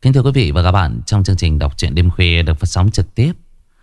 Kính thưa quý vị và các bạn, trong chương trình đọc truyện đêm khuya được phát sóng trực tiếp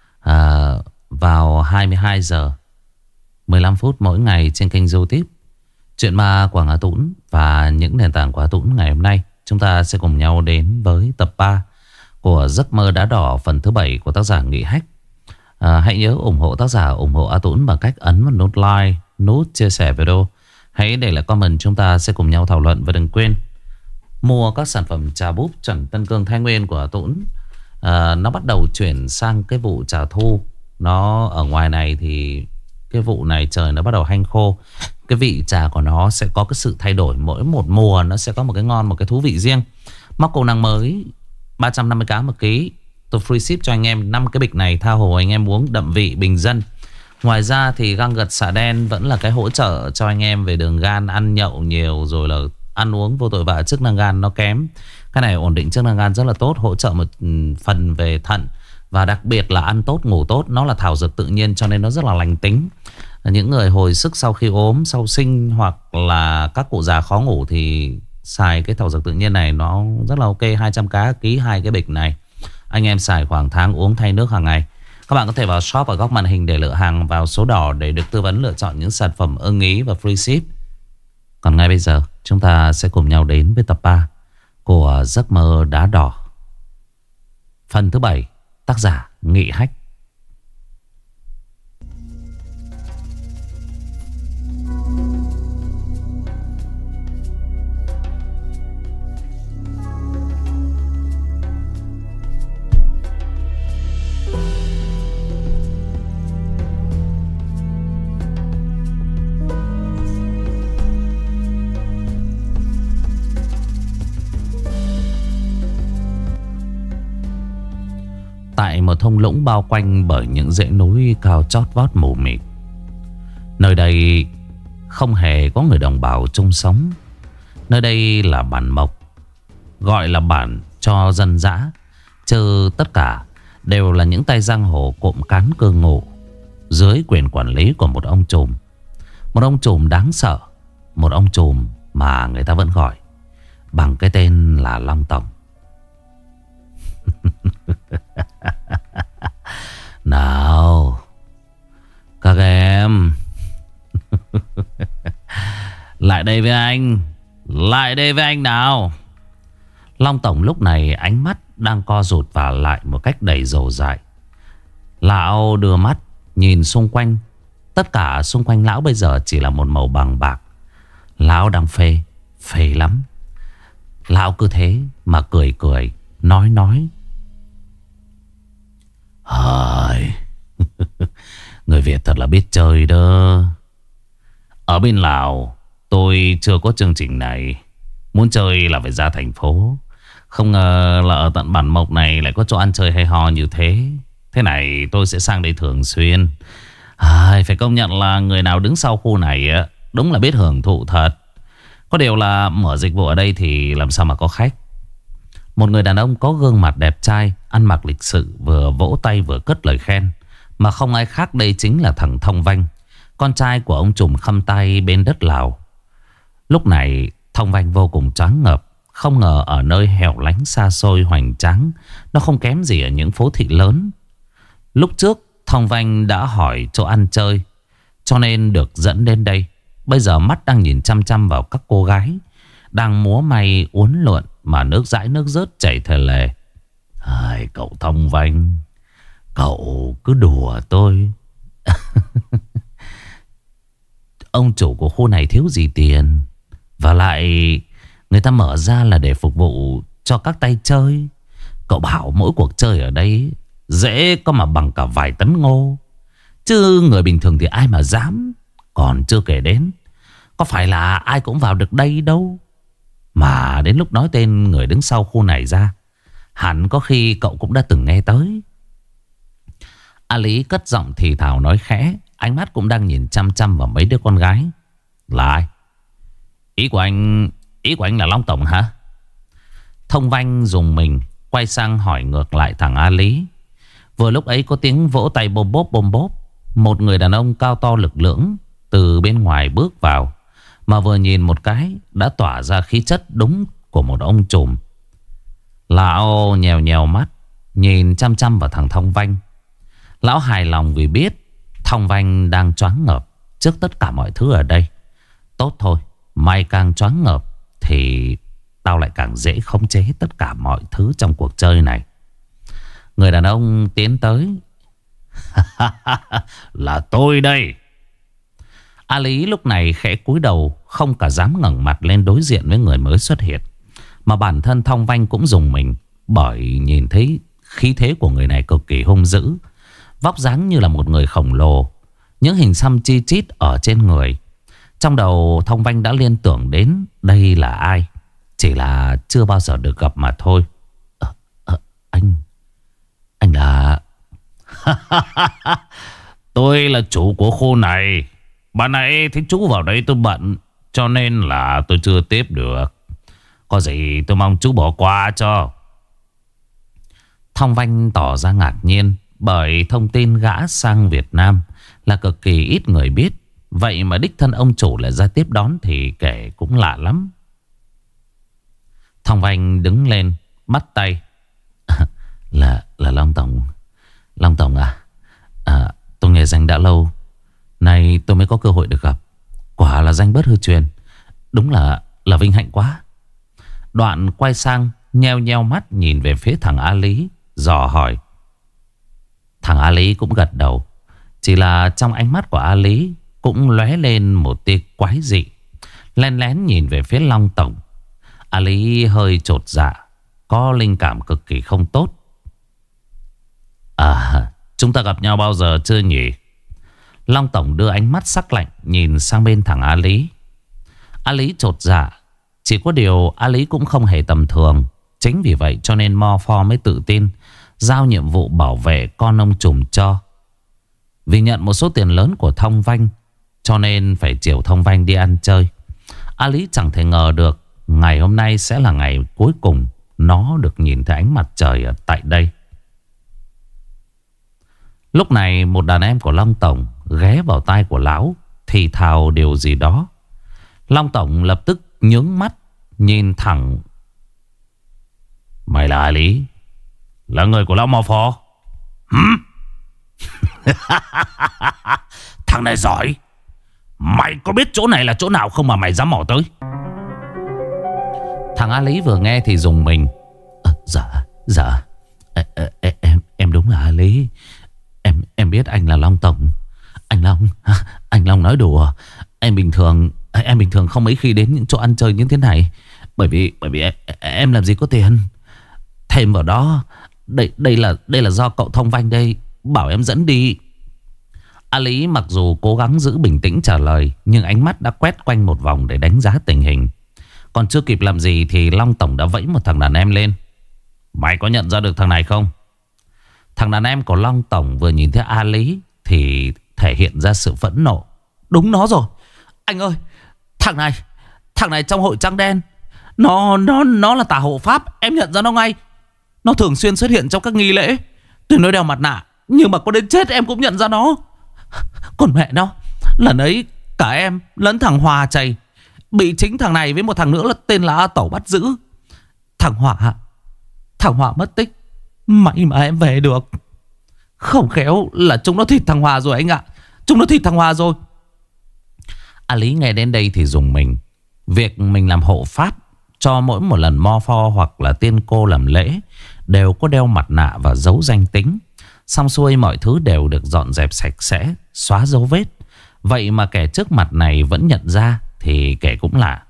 vào 22 giờ 15 phút mỗi ngày trên kênh YouTube Chuyện Ma Quảng Hà Tũng và những nền tảng của Hà Tũng. Ngày hôm nay chúng ta sẽ cùng nhau đến với tập 3 của Giấc Mơ Đá Đỏ phần thứ 7 của tác giả Nghị Hách. Hãy nhớ ủng hộ tác giả, ủng hộ A Tũng bằng cách ấn vào nút like, nút chia sẻ video. Hãy để lại comment, chúng ta sẽ cùng nhau thảo luận. Và đừng quên mua các sản phẩm trà búp chuẩn Tân Cương Thái Nguyên của Tũng. Nó bắt đầu chuyển sang cái vụ trà thu. Nó ở ngoài này thì cái vụ này trời nó bắt đầu hanh khô. Cái vị trà của nó sẽ có cái sự thay đổi. Mỗi một mùa nó sẽ có một cái ngon, một cái thú vị riêng. Móc cầu năng mới 350k một ký. Tôi free ship cho anh em 5 cái bịch này, tha hồ anh em uống đậm vị bình dân. Ngoài ra thì găng gật xạ đen vẫn là cái hỗ trợ cho anh em về đường gan, ăn nhậu nhiều rồi là ăn uống vô tội vạ, chức năng gan nó kém. Cái này ổn định chức năng gan rất là tốt, hỗ trợ một phần về thận. Và đặc biệt là ăn tốt, ngủ tốt. Nó là thảo dược tự nhiên cho nên nó rất là lành tính. Những người hồi sức sau khi ốm, sau sinh hoặc là các cụ già khó ngủ thì xài cái thảo dược tự nhiên này nó rất là ok. 200k ký hai cái bịch này. Anh em xài khoảng tháng, uống thay nước hàng ngày. Các bạn có thể vào shop ở góc màn hình để lựa hàng, vào số đỏ để được tư vấn lựa chọn những sản phẩm ưng ý và free ship. Còn ngay bây giờ chúng ta sẽ cùng nhau đến với tập 3 của Giấc Mơ Đá Đỏ phần thứ 7, tác giả Nghị Hách. Tại một thung lũng bao quanh bởi những dãy núi cao chót vót mù mịt, nơi đây không hề có người đồng bào chung sống. Nơi đây là bản mộc, gọi là bản cho dân dã, chứ tất cả đều là những tay giang hồ cộm cán cư ngụ dưới quyền quản lý của một ông trùm. Một ông trùm đáng sợ, một ông trùm mà người ta vẫn gọi bằng cái tên là Long Tổng. Nào các em lại đây với anh, lại đây với anh nào. Long Tổng lúc này ánh mắt đang co rụt và lại một cách đầy dồ dại. Lão đưa mắt nhìn xung quanh. Tất cả xung quanh lão bây giờ chỉ là một màu bằng bạc. Lão đang phê, phê lắm. Lão cứ thế mà cười cười, nói Hời, người Việt thật là biết chơi đó. Ở bên Lào tôi chưa có chương trình này. Muốn chơi là phải ra thành phố. Không ngờ là ở tận bản mộc này lại có chỗ ăn chơi hay ho như thế. Thế này tôi sẽ sang đây thường xuyên. Phải công nhận là người nào đứng sau khu này đúng là biết hưởng thụ thật. Có điều là mở dịch vụ ở đây thì làm sao mà có khách. Một người đàn ông có gương mặt đẹp trai, ăn mặc lịch sự, vừa vỗ tay vừa cất lời khen. Mà không ai khác đây chính là thằng Thông Vanh, con trai của ông trùm Khăm Tay bên đất Lào. Lúc này Thông Vanh vô cùng choáng ngợp. Không ngờ ở nơi hẻo lánh xa xôi hoành tráng, nó không kém gì ở những phố thị lớn. Lúc trước Thông Vanh đã hỏi chỗ ăn chơi, cho nên được dẫn đến đây. Bây giờ mắt đang nhìn chăm chăm vào các cô gái đang múa may uốn lượn mà nước dãi nước rớt chảy thề lề. Cậu Thông Vanh, cậu cứ đùa tôi. Ông chủ của khu này thiếu gì tiền, và lại người ta mở ra là để phục vụ cho các tay chơi. Cậu bảo mỗi cuộc chơi ở đây dễ có mà bằng cả vài tấn ngô, chứ người bình thường thì ai mà dám. Còn chưa kể đến, có phải là ai cũng vào được đây đâu. Mà đến lúc nói tên người đứng sau khu này ra, hẳn có khi cậu cũng đã từng nghe tới. A Lý cất giọng thì thào nói khẽ, ánh mắt cũng đang nhìn chăm chăm vào mấy đứa con gái. Là ai? Ý của anh là Long Tổng hả? Thông Vanh dùng mình quay sang hỏi ngược lại thằng A Lý. Vừa lúc ấy có tiếng vỗ tay bôm bốp. Một người đàn ông cao to lực lưỡng từ bên ngoài bước vào, mà vừa nhìn một cái đã tỏa ra khí chất đúng của một ông trùm. Lão nhèo nhèo mắt, nhìn chăm chăm vào thằng Thông Vanh. Lão hài lòng vì biết Thông Vanh đang choáng ngợp trước tất cả mọi thứ ở đây. Tốt thôi, mày càng choáng ngợp thì tao lại càng dễ khống chế tất cả mọi thứ trong cuộc chơi này. Người đàn ông tiến tới. Là tôi đây. A Lý lúc này khẽ cúi đầu, không cả dám ngẩng mặt lên đối diện với người mới xuất hiện. Mà bản thân Thông Vanh cũng rùng mình, bởi nhìn thấy khí thế của người này cực kỳ hung dữ. Vóc dáng như là một người khổng lồ, những hình xăm chi chít ở trên người. Trong đầu Thông Vanh đã liên tưởng đến đây là ai, chỉ là chưa bao giờ được gặp mà thôi. Anh là... Tôi là chủ của khu này. Bạn nãy thấy chú vào đây tôi bận, cho nên là tôi chưa tiếp được. Có gì tôi mong chú bỏ qua cho. Thông Vanh tỏ ra ngạc nhiên, bởi thông tin gã sang Việt Nam là cực kỳ ít người biết. Vậy mà đích thân ông chủ lại ra tiếp đón thì kể cũng lạ lắm. Thông Vanh đứng lên, bắt tay. Là Long Tổng. Long Tổng à, tôi nghe danh đã lâu, nay tôi mới có cơ hội được gặp. Quả là danh bất hư truyền. Đúng là vinh hạnh quá. Đoạn quay sang, nheo nheo mắt nhìn về phía thằng A Lý, dò hỏi. Thằng A Lý cũng gật đầu. Chỉ là trong ánh mắt của A Lý cũng lóe lên một tia quái dị, lén lén nhìn về phía Long Tổng. A Lý hơi chột dạ, có linh cảm cực kỳ không tốt. Chúng ta gặp nhau bao giờ chưa nhỉ? Long Tổng đưa ánh mắt sắc lạnh nhìn sang bên thằng A Lý. A Lý chột dạ. Chỉ có điều A Lý cũng không hề tầm thường. Chính vì vậy cho nên Mo Pho mới tự tin giao nhiệm vụ bảo vệ con ông trùm cho. Vì nhận một số tiền lớn của Thông Vanh, cho nên phải chiều Thông Vanh đi ăn chơi. A Lý chẳng thể ngờ được ngày hôm nay sẽ là ngày cuối cùng nó được nhìn thấy ánh mặt trời ở tại đây. Lúc này một đàn em của Long Tổng ghé vào tai của lão, thì thào điều gì đó. Long Tổng lập tức nhướng mắt nhìn thẳng. Mày là A Lý, là người của lão Mo Phò? Thằng này giỏi. Mày có biết chỗ này là chỗ nào không mà mày dám mò tới? Thằng A Lý vừa nghe thì rùng mình. Dạ em đúng là A Lý. Em biết anh là Long Tổng. Anh Long nói đùa. Em bình thường không mấy khi đến những chỗ ăn chơi như thế này. Bởi vì em làm gì có tiền. Thêm vào đó, đây là do cậu Thông Vanh đây bảo em dẫn đi. A Lý mặc dù cố gắng giữ bình tĩnh trả lời, nhưng ánh mắt đã quét quanh một vòng để đánh giá tình hình. Còn chưa kịp làm gì thì Long Tổng đã vẫy một thằng đàn em lên. Mày có nhận ra được thằng này không? Thằng đàn em của Long Tổng vừa nhìn thấy A Lý thì thể hiện ra sự phẫn nộ. Đúng nó rồi. Anh ơi, thằng này trong hội trắng đen. Nó là tà hộ pháp. Em nhận ra nó ngay. Nó thường xuyên xuất hiện trong các nghi lễ. Tuy nó đeo mặt nạ, nhưng mà có đến chết em cũng nhận ra nó. Còn mẹ nó, lần ấy cả em lẫn thằng Hòa chày bị chính thằng này với một thằng nữa là tên là A Tẩu bắt giữ. Thằng Hòa mất tích. May mà em về được. Không khéo là chúng nó thịt thằng Hòa rồi anh ạ. Chúng nó thịt thằng Hòa rồi. A Lý nghe đến đây thì rùng mình. Việc mình làm hộ pháp cho mỗi một lần Mo Pho hoặc là tiên cô làm lễ đều có đeo mặt nạ và giấu danh tính. Xong xuôi mọi thứ đều được dọn dẹp sạch sẽ, xóa dấu vết. Vậy mà kẻ trước mặt này vẫn nhận ra thì kẻ cũng lạ.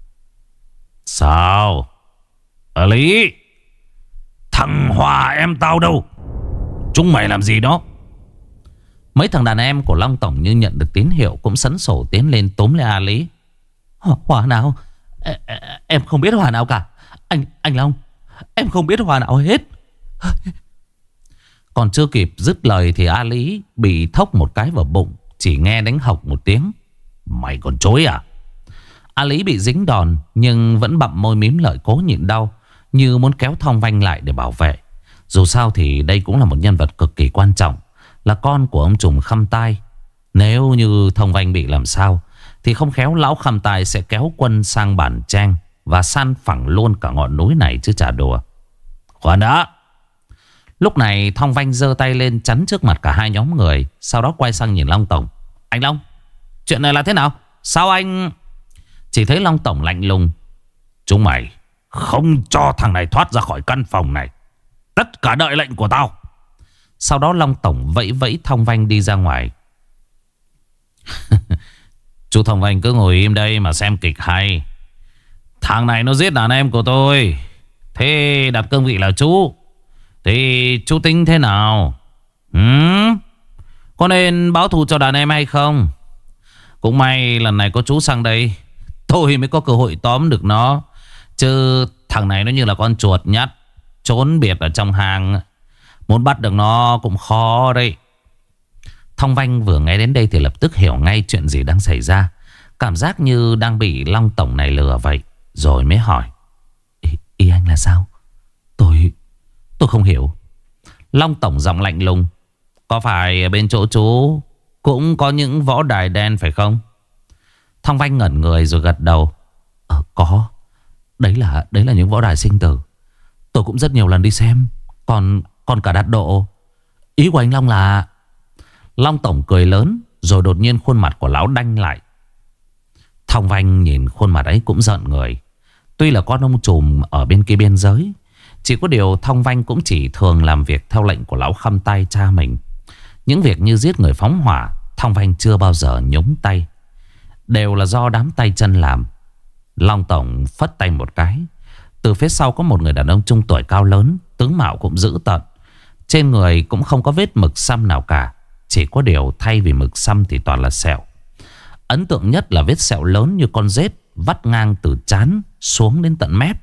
Sao? A Lý, thằng Hòa em tao đâu? Chúng mày làm gì đó? Mấy thằng đàn em của Long Tổng như nhận được tín hiệu cũng sấn sổ tiến lên túm lấy A Lý. Hòa nào? Em không biết Hòa nào cả. Anh Long, em không biết Hòa nào hết. Còn chưa kịp dứt lời thì A Lý bị thốc một cái vào bụng, chỉ nghe đánh hộc một tiếng. Mày còn chối à? A Lý bị dính đòn nhưng vẫn bặm môi mím lợi cố nhịn đau, như muốn kéo Thông Vanh lại để bảo vệ. Dù sao thì đây cũng là một nhân vật cực kỳ quan trọng, là con của ông trùm Khăm Tai. Nếu như Thông Vanh bị làm sao thì không khéo lão Khăm Tai sẽ kéo quân sang Bản Trang và san phẳng luôn cả ngọn núi này chứ chả đùa. Khoan đã. Lúc này Thong Vanh giơ tay lên chắn trước mặt cả hai nhóm người. Sau đó quay sang nhìn Long Tổng. Anh Long, chuyện này là thế nào? Sao anh... Chỉ thấy Long Tổng lạnh lùng. Chúng mày không cho thằng này thoát ra khỏi căn phòng này, tất cả đợi lệnh của tao. Sau đó Long Tổng vẫy vẫy Thong Vanh đi ra ngoài. Chú Thong Vanh cứ ngồi im đây mà xem kịch hay. Thằng này nó giết đàn em của tôi, thế đặt cương vị là chú thì chú tính thế nào? Có nên báo thù cho đàn em hay không? Cũng may lần này có chú sang đây, tôi mới có cơ hội tóm được nó. Chứ thằng này nó như là con chuột nhắt trốn biệt ở trong hang, muốn bắt được nó cũng khó đấy. Thong Vanh vừa nghe đến đây thì lập tức hiểu ngay chuyện gì đang xảy ra. Cảm giác như đang bị Long Tổng này lừa vậy. Rồi mới hỏi. Ý anh là sao? Tôi không hiểu. Long Tổng giọng lạnh lùng. Có phải bên chỗ chú cũng có những võ đài đen phải không? Thong Vanh ngẩn người rồi gật đầu. Có. Đấy là những võ đài sinh tử. Tôi cũng rất nhiều lần đi xem. Còn cả đặt độ. Ý của anh Long là... Long Tổng cười lớn. Rồi đột nhiên khuôn mặt của lão đanh lại. Thong Vanh nhìn khuôn mặt ấy cũng giận người. Tuy là con ông trùm ở bên kia biên giới, chỉ có điều Thong Vanh cũng chỉ thường làm việc theo lệnh của lão Khăm Tay cha mình. Những việc như giết người phóng hỏa, Thong Vanh chưa bao giờ nhúng tay, đều là do đám tay chân làm. Long Tổng phất tay một cái. Từ phía sau có một người đàn ông trung tuổi cao lớn, tướng mạo cũng dữ tợn. Trên người cũng không có vết mực xăm nào cả. Chỉ có điều thay vì mực xăm thì toàn là sẹo. Ấn tượng nhất là vết sẹo lớn như con rết, vắt ngang từ trán xuống đến tận mép.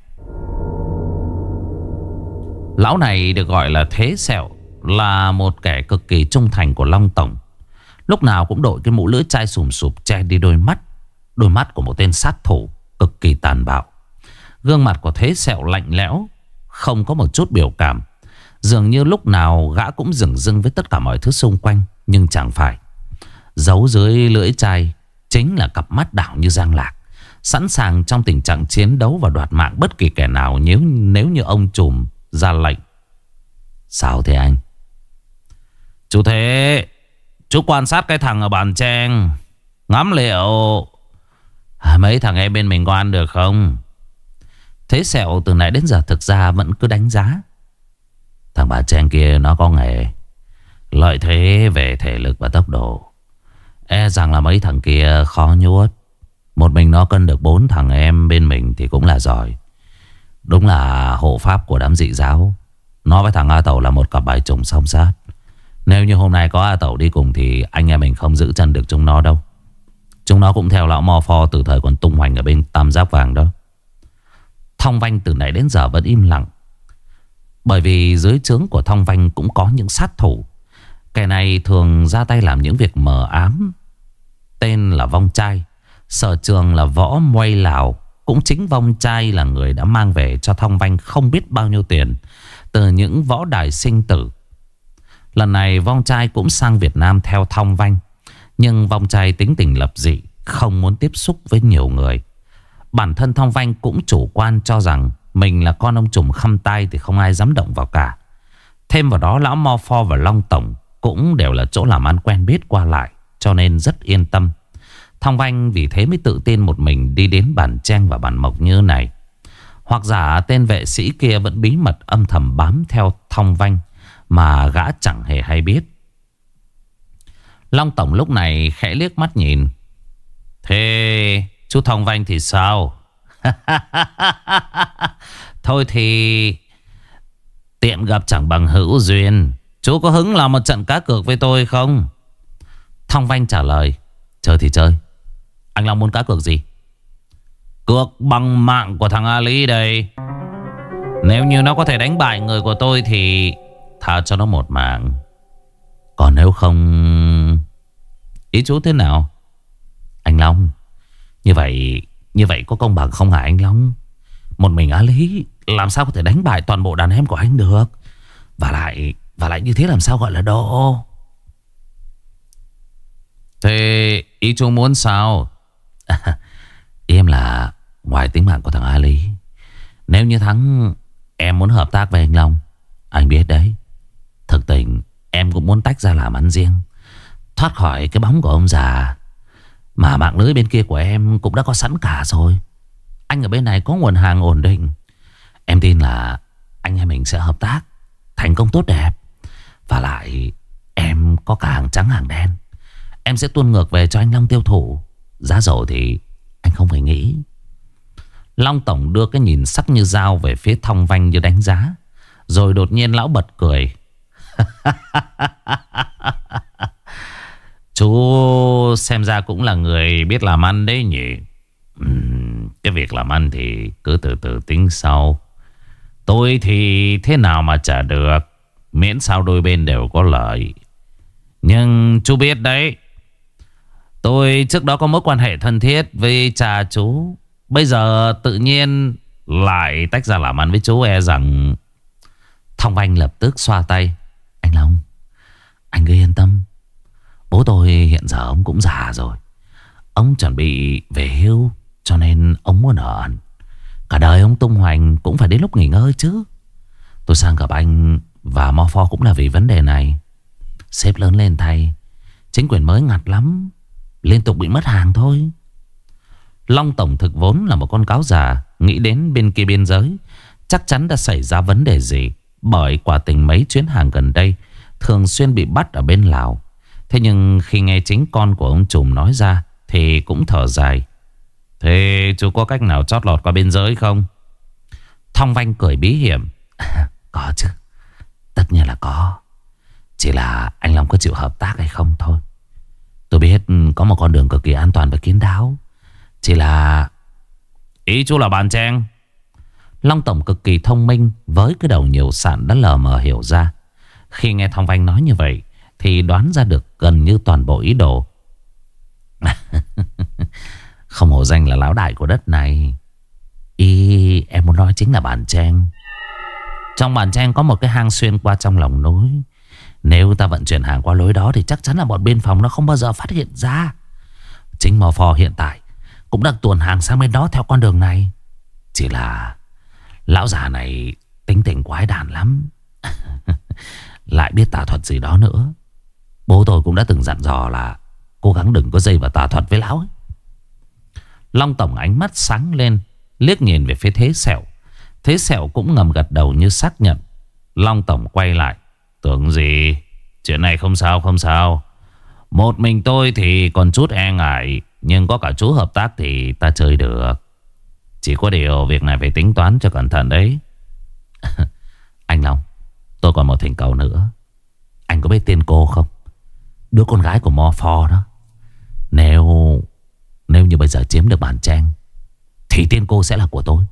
Lão này được gọi là Thế Sẹo, là một kẻ cực kỳ trung thành của Long Tổng. Lúc nào cũng đội cái mũ lưỡi chai sùm sụp che đi đôi mắt. Đôi mắt của một tên sát thủ cực kỳ tàn bạo. Gương mặt của Thế Sẹo lạnh lẽo, không có một chút biểu cảm. Dường như lúc nào gã cũng dửng dưng với tất cả mọi thứ xung quanh. Nhưng chẳng phải. Giấu dưới lưỡi chai chính là cặp mắt đảo như giang lạc, sẵn sàng trong tình trạng chiến đấu và đoạt mạng bất kỳ kẻ nào nếu như ông trùm ra lệnh. Sao thế anh? Chú Thế, chú quan sát cái thằng ở bàn trang, ngắm liệu mấy thằng em bên mình có ăn được không? Thế Sẹo từ nãy đến giờ thực ra vẫn cứ đánh giá. Thằng bà trang kia nó có nghề, lợi thế về thể lực và tốc độ. E rằng là mấy thằng kia khó nhốt. Một mình nó cân được 4 thằng em bên mình thì cũng là giỏi. Đúng là hộ pháp của đám dị giáo. Nó với thằng A Tẩu là một cặp bài trùng song sát. Nếu như hôm nay có A Tẩu đi cùng thì anh em mình không giữ chân được chúng nó đâu. Chúng nó cũng theo lão Mo Pho từ thời còn tung hoành ở bên Tam Giác Vàng đó. Thong Vanh từ nãy đến giờ vẫn im lặng. Bởi vì dưới trướng của Thong Vanh cũng có những sát thủ. Kẻ này thường ra tay làm những việc mờ ám. Tên là Vong Trai, sở trường là võ Muay Lào. Cũng chính Vong Trai là người đã mang về cho Thong Vanh không biết bao nhiêu tiền từ những võ đài sinh tử. Lần này Vong Trai cũng sang Việt Nam theo Thong Vanh. Nhưng Vong Trai tính tình lập dị, không muốn tiếp xúc với nhiều người. Bản thân Thong Vanh cũng chủ quan cho rằng mình là con ông trùm Khăm Tay thì không ai dám động vào cả. Thêm vào đó lão Mo Pho và Long Tổng cũng đều là chỗ làm ăn quen biết qua lại, cho nên rất yên tâm. Thong Vanh vì thế mới tự tin một mình đi đến Bản Trang và Bản Mộc như này. Hoặc giả tên vệ sĩ kia vẫn bí mật âm thầm bám theo Thong Vanh mà gã chẳng hề hay biết. Long Tổng lúc này khẽ liếc mắt nhìn. Thế chú Thong Vanh thì sao? Thôi thì tiện gặp chẳng bằng hữu duyên. Chú có hứng làm một trận cá cược với tôi không? Thong Vanh trả lời. Chơi thì chơi. Anh Long muốn cá cược gì? Cược bằng mạng của thằng Ali đây. Nếu như nó có thể đánh bại người của tôi thì tha cho nó một mạng. Còn nếu không... Ý chú thế nào? Anh Long, Như vậy có công bằng không hả anh Long? Một mình Ali làm sao có thể đánh bại toàn bộ đàn em của anh được? Và lại như thế làm sao gọi là độ? Thế ý chú muốn sao? Ý em là ngoài tính mạng của thằng Ali, nếu như thắng em muốn hợp tác với anh Long. Anh biết đấy, thực tình em cũng muốn tách ra làm ăn riêng, thoát khỏi cái bóng của ông già. Mà mạng lưới bên kia của em cũng đã có sẵn cả rồi. Anh ở bên này có nguồn hàng ổn định. Em tin là anh em mình sẽ hợp tác thành công tốt đẹp. Và lại em có cả hàng trắng hàng đen. Em sẽ tuôn ngược về cho anh Long tiêu thụ. Giá dầu thì anh không phải nghĩ. Long tổng đưa cái nhìn sắc như dao về phía Thong Vanh như đánh giá. Rồi đột nhiên lão bật cười. Chú xem ra cũng là người biết làm ăn đấy nhỉ. Cái việc làm ăn thì cứ từ từ tính sau. Tôi thì thế nào mà trả được, miễn sao đôi bên đều có lợi. Nhưng chú biết đấy, tôi trước đó có mối quan hệ thân thiết với cha chú. Bây giờ tự nhiên lại tách ra làm ăn với chú, e rằng... Thong Vanh lập tức xoa tay. Anh Long, anh cứ yên tâm. Bố tôi hiện giờ ông cũng già rồi. Ông chuẩn bị về hưu, cho nên ông muốn ở ẩn. Cả đời ông tung hoành cũng phải đến lúc nghỉ ngơi chứ. Tôi sang gặp anh và Mo Pho cũng là vì vấn đề này. Sếp lớn lên thay, chính quyền mới ngặt lắm, liên tục bị mất hàng thôi. Long tổng thực vốn là một con cáo già, nghĩ đến bên kia biên giới chắc chắn đã xảy ra vấn đề gì. Bởi quả tình mấy chuyến hàng gần đây thường xuyên bị bắt ở bên Lào. Thế nhưng khi nghe chính con của ông trùm nói ra thì cũng thở dài. Thế chú có cách nào chót lọt qua biên giới không? Thong Vanh cười bí hiểm. Có chứ, tất nhiên là có. Chỉ là anh Long có chịu hợp tác hay không thôi. Tôi biết có một con đường cực kỳ an toàn và kín đáo. Chỉ là... Ý chú là Bàn Trang? Long tổng cực kỳ thông minh, với cái đầu nhiều sạn đã lờ mờ hiểu ra. Khi nghe Thong Vanh nói như vậy thì đoán ra được gần như toàn bộ ý đồ. Không hổ danh là lão đại của đất này. Ý em muốn nói chính là Bàn Trang. Trong Bàn Trang có một cái hang xuyên qua trong lòng núi. Nếu ta vận chuyển hàng qua lối đó thì chắc chắn là bọn biên phòng nó không bao giờ phát hiện ra. Chính Mo Pho hiện tại cũng đang tuồn hàng sang bên đó theo con đường này. Chỉ là lão già này tính tình quái đản lắm. Lại biết tà thuật gì đó nữa. Bố tôi cũng đã từng dặn dò là cố gắng đừng có dây vào tà thuật với lão ấy. Long tổng ánh mắt sáng lên, liếc nhìn về phía Thế Sẹo. Thế Sẹo cũng ngầm gật đầu như xác nhận. Long tổng quay lại. Tưởng gì, chuyện này không sao không sao. Một mình tôi thì còn chút e ngại, nhưng có cả chú hợp tác thì ta chơi được. Chỉ có điều việc này phải tính toán cho cẩn thận đấy. Anh Long, tôi còn một thỉnh cầu nữa. Anh có biết tên cô không? Đứa con gái của Mo Pho đó. Nếu như bây giờ chiếm được Bàn Trang thì tên cô sẽ là của tôi.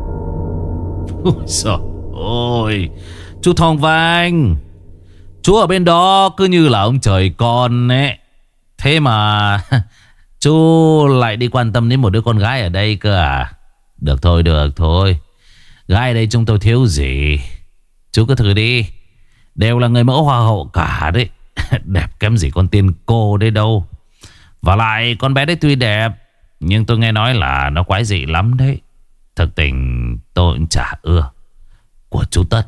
Ôi trời ơi, chú Thong Vanh, chú ở bên đó cứ như là ông trời con ấy. Thế mà chú lại đi quan tâm đến một đứa con gái ở đây cơ à? Được thôi. Gái ở đây chúng tôi thiếu gì. Chú cứ thử đi. Đều là người mẫu hoa hậu cả đấy. Đẹp kém gì con tiên cô đấy đâu. Và lại con bé đấy tuy đẹp, nhưng tôi nghe nói là nó quái dị lắm đấy. Thực tình tôi cũng chả ưa. Của chú Tất.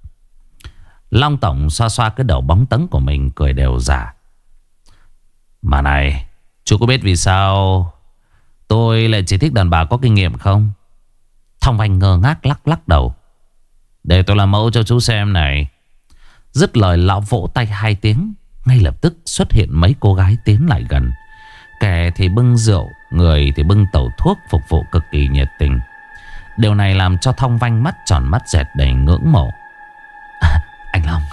Long tổng xoa xoa cái đầu bóng tấn của mình, cười đều giả. Mà này, chú có biết vì sao tôi lại chỉ thích đàn bà có kinh nghiệm không? Thong Vanh ngơ ngác lắc đầu. Để tôi làm mẫu cho chú xem này. Dứt lời lão vỗ tay 2 tiếng. Ngay lập tức xuất hiện mấy cô gái tiến lại gần. Kẻ thì bưng rượu, người thì bưng tẩu thuốc, phục vụ cực kỳ nhiệt tình. Điều này làm cho Thong Vanh mắt tròn mắt dẹt đầy ngưỡng mộ. Anh Long.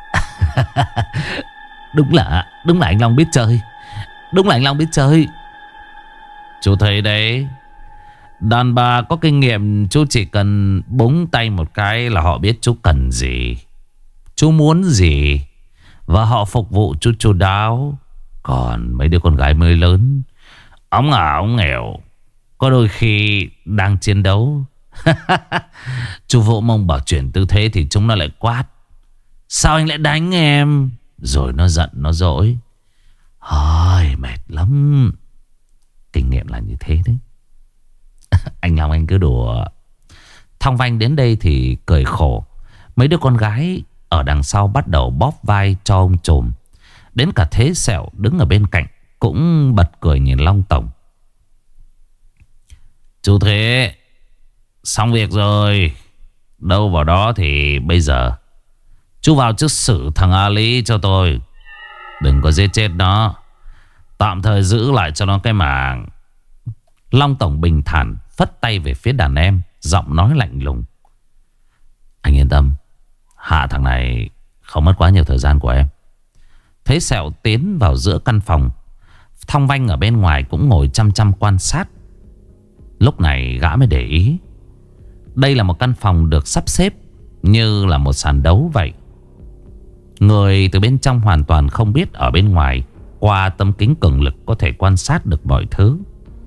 Đúng là anh Long biết chơi. Đúng là anh Long biết chơi. Chú thấy đấy, đàn bà có kinh nghiệm chú chỉ cần búng tay một cái là họ biết chú cần gì, chú muốn gì, và họ phục vụ chú chu đáo. Còn mấy đứa con gái mới lớn, ống ống nghèo, có đôi khi đang chiến đấu chú vỗ mông bảo chuyển tư thế thì chúng nó lại quát: sao anh lại đánh em? Rồi nó giận nó dỗi. Ôi mệt lắm. Kinh nghiệm là như thế đấy. Anh Long anh cứ đùa. Thong Vanh đến đây thì cười khổ. Mấy đứa con gái ở đằng sau bắt đầu bóp vai cho ông trùm. Đến cả Thế Sẹo đứng ở bên cạnh cũng bật cười nhìn Long tổng. Chú Thế, xong việc rồi. Đâu vào đó thì bây giờ chú vào trước xử thằng A Lý cho tôi. Đừng có giết chết nó. Tạm thời giữ lại cho nó cái mạng. Long tổng bình thản phất tay về phía đàn em, giọng nói lạnh lùng. Anh yên tâm, hạ thằng này không mất quá nhiều thời gian của em. Thế Sẹo tiến vào giữa căn phòng. Thong Vanh ở bên ngoài cũng ngồi chăm chăm quan sát. Lúc này gã mới để ý. Đây là một căn phòng được sắp xếp như là một sàn đấu vậy. Người từ bên trong hoàn toàn không biết ở bên ngoài qua tấm kính cường lực có thể quan sát được mọi thứ.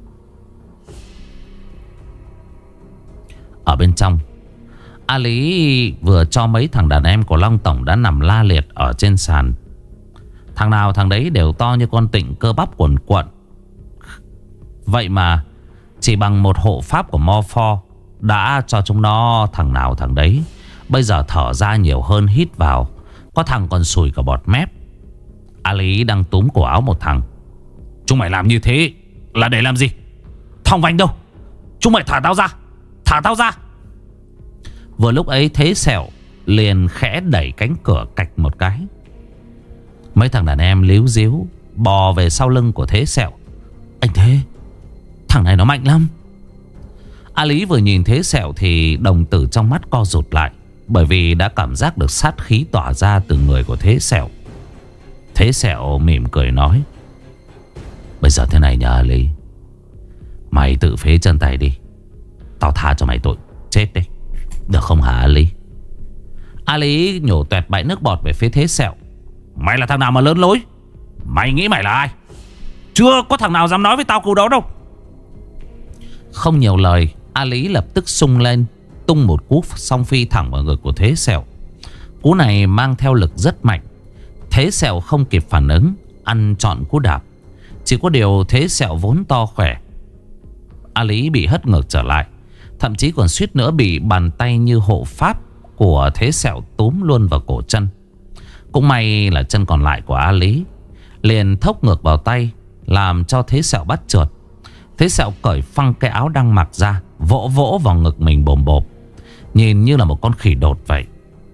Ở bên trong, A Lý vừa cho mấy thằng đàn em của Long tổng đã nằm la liệt ở trên sàn. Thằng nào thằng đấy đều to như con tịnh, cơ bắp quần quận. Vậy mà chỉ bằng một hộ pháp của Morpho đã cho chúng nó thằng nào thằng đấy bây giờ thở ra nhiều hơn hít vào. Có thằng còn sùi cả bọt mép. A Lý đang túm cổ áo một thằng. Chúng mày làm như thế là để làm gì? Thong Vanh đâu? Chúng mày thả tao ra. Thả tao ra. Vừa lúc ấy Thế Sẹo liền khẽ đẩy cánh cửa cạch một cái. Mấy thằng đàn em líu díu bò về sau lưng của Thế Sẹo. Anh Thế, thằng này nó mạnh lắm. A Lý vừa nhìn Thế Sẹo thì đồng tử trong mắt co rụt lại, bởi vì đã cảm giác được sát khí tỏa ra từ người của Thế Sẹo. Thế Sẹo mỉm cười nói: Bây giờ thế này nhờ A Lý, mày tự phế chân tay đi, tao tha cho mày tội chết đấy, được không hả A Lý? A Lý nhổ toẹt bãi nước bọt về phía Thế Sẹo. Mày là thằng nào mà lớn lối? Mày nghĩ mày là ai? Chưa có thằng nào dám nói với tao câu đó đâu. Không nhiều lời, A Lý lập tức sung lên, tung một cú song phi thẳng vào ngực của Thế Sẹo. Cú này mang theo lực rất mạnh. Thế Sẹo không kịp phản ứng, ăn trọn cú đạp. Chỉ có điều Thế Sẹo vốn to khỏe. A Lý bị hất ngược trở lại, thậm chí còn suýt nữa bị bàn tay như hộ pháp của Thế Sẹo túm luôn vào cổ chân. Cũng may là chân còn lại của A Lý liền thốc ngược vào tay, làm cho Thế Sẹo bắt trượt. Thế Sẹo cởi phăng cái áo đang mặc ra, vỗ vỗ vào ngực mình bồm bộp, nhìn như là một con khỉ đột vậy.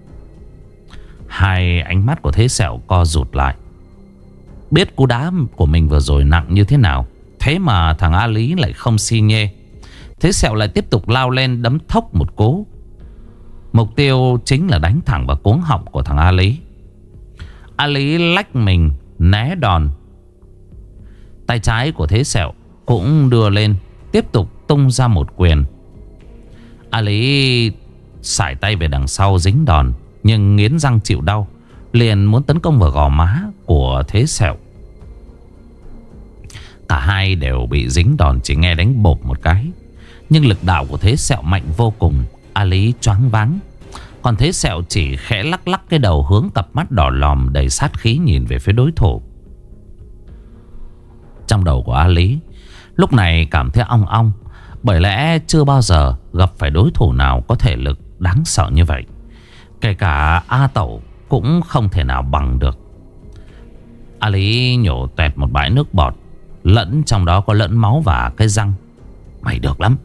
Hai ánh mắt của Thế Sẹo co rụt lại. Biết cú đá của mình vừa rồi nặng như thế nào, thế mà thằng A Lý lại không xi nhê. Thế Sẹo lại tiếp tục lao lên đấm thốc một cú. Mục tiêu chính là đánh thẳng vào cuống họng của thằng A Lý. A Lý lách mình né đòn. Tay trái của Thế Sẹo cũng đưa lên, tiếp tục tung ra một quyền. A Lý sải tay về đằng sau dính đòn, nhưng nghiến răng chịu đau, liền muốn tấn công vào gò má của Thế Sẹo. Cả hai đều bị dính đòn, chỉ nghe đánh bộp một cái. Nhưng lực đạo của Thế Sẹo mạnh vô cùng. A Lý choáng váng. Còn Thế Sẹo chỉ khẽ lắc lắc cái đầu, hướng cặp mắt đỏ lòm đầy sát khí nhìn về phía đối thủ. Trong đầu của A Lý lúc này cảm thấy ong ong, bởi lẽ chưa bao giờ gặp phải đối thủ nào có thể lực đáng sợ như vậy. Kể cả A Tẩu cũng không thể nào bằng được. A Lý nhổ toẹt một bãi nước bọt, lẫn trong đó có lẫn máu và cái răng. Mày được lắm.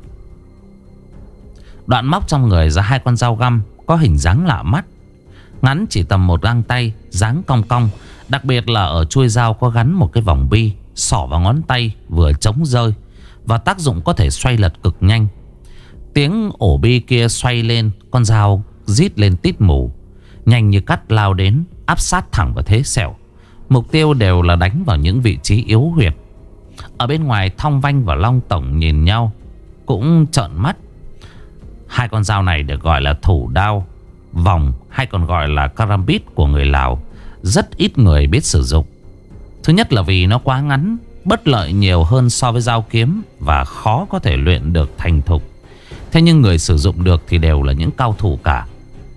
Đoạn móc trong người ra hai con dao găm có hình dáng lạ mắt, ngắn chỉ tầm một găng tay, dáng cong cong. Đặc biệt là ở chuôi dao có gắn một cái vòng bi, xỏ vào ngón tay vừa chống rơi, và tác dụng có thể xoay lật cực nhanh. Tiếng ổ bi kia xoay lên, con dao rít lên tít mù, nhanh như cắt lao đến, áp sát thẳng vào Thế Sẹo. Mục tiêu đều là đánh vào những vị trí yếu huyệt. Ở bên ngoài, Thong Vanh và Long tổng nhìn nhau cũng trợn mắt. Hai con dao này được gọi là thủ đao vòng, hay còn gọi là karambit của người Lào. Rất ít người biết sử dụng. Thứ nhất là vì nó quá ngắn, bất lợi nhiều hơn so với dao kiếm, và khó có thể luyện được thành thục. Thế nhưng người sử dụng được thì đều là những cao thủ cả.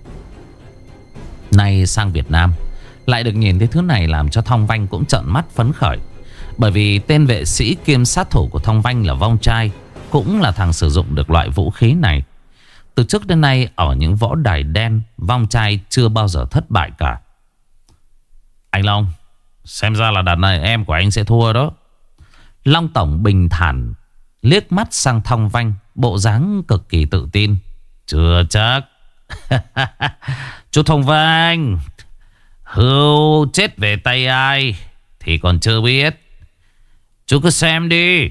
Nay sang Việt Nam lại được nhìn thấy thứ này, làm cho Thong Vanh cũng trợn mắt phấn khởi. Bởi vì tên vệ sĩ kiêm sát thủ của Thong Vanh là Vong Trai cũng là thằng sử dụng được loại vũ khí này. Từ trước đến nay ở những võ đài đen, vong trai chưa bao giờ thất bại cả. Anh Long, xem ra là đợt này em của anh sẽ thua đó. Long Tổng bình thản liếc mắt sang Thong Vanh, bộ dáng cực kỳ tự tin. Chưa chắc. Chú Thong Vanh, Hưu chết về tay ai thì còn chưa biết. Chú cứ xem đi.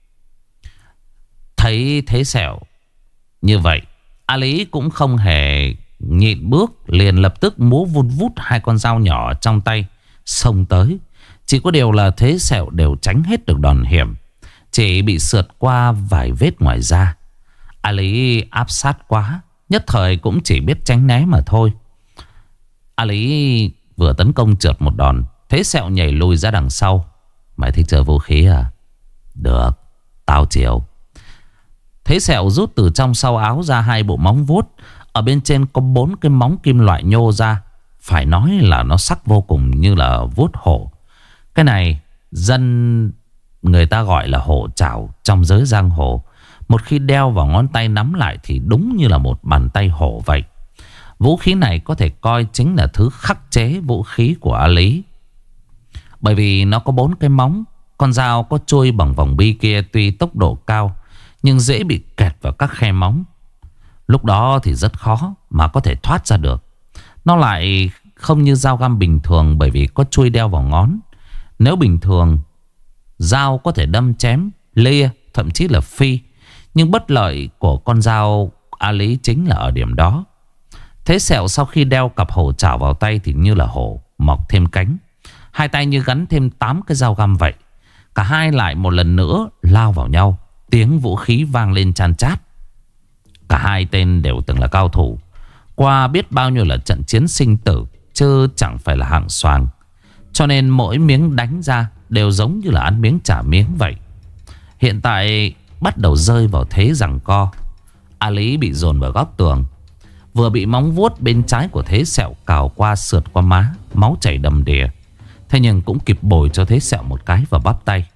Thấy Thế Sẹo như vậy, A Lý cũng không hề nhịn bước, liền lập tức múa vun vút hai con dao nhỏ trong tay xông tới. Chỉ có điều là Thế Sẹo đều tránh hết được đòn hiểm, chỉ bị sượt qua vài vết ngoài da. A Lý áp sát quá, nhất thời cũng chỉ biết tránh né mà thôi. A Lý vừa tấn công trượt một đòn, Thế Sẹo nhảy lùi ra đằng sau. Mày thích chơi vũ khí à? Được, tao chiều. Thế Sẹo rút từ trong sau áo ra hai bộ móng vuốt. Ở bên trên có 4 cái móng kim loại nhô ra. Phải nói là nó sắc vô cùng, như là vuốt hổ. Cái này dân người ta gọi là hổ chảo trong giới giang hồ. Một khi đeo vào ngón tay nắm lại thì đúng như là một bàn tay hổ vậy. Vũ khí này có thể coi chính là thứ khắc chế vũ khí của A Lý. Bởi vì nó có 4 cái móng. Con dao có chuôi bằng vòng bi kia tuy tốc độ cao, nhưng dễ bị kẹt vào các khe móng. Lúc đó thì rất khó mà có thể thoát ra được. Nó lại không như dao găm bình thường, bởi vì có chuôi đeo vào ngón. Nếu bình thường, dao có thể đâm chém, lia, thậm chí là phi. Nhưng bất lợi của con dao A Lý chính là ở điểm đó. Thế Sẹo sau khi đeo cặp hổ chảo vào tay thì như là hổ mọc thêm cánh. Hai tay như gắn thêm 8 cái dao găm vậy. Cả hai lại một lần nữa lao vào nhau. Tiếng vũ khí vang lên chan chát. Cả hai tên đều từng là cao thủ, qua biết bao nhiêu là trận chiến sinh tử, chứ chẳng phải là hạng xoàng. Cho nên mỗi miếng đánh ra đều giống như là ăn miếng trả miếng vậy. Hiện tại bắt đầu rơi vào thế giằng co. A Lý bị dồn vào góc tường, vừa bị móng vuốt bên trái của Thế Sẹo cào qua sượt qua má, máu chảy đầm đìa. Thế nhưng cũng kịp bồi cho Thế Sẹo một cái vào bắp tay.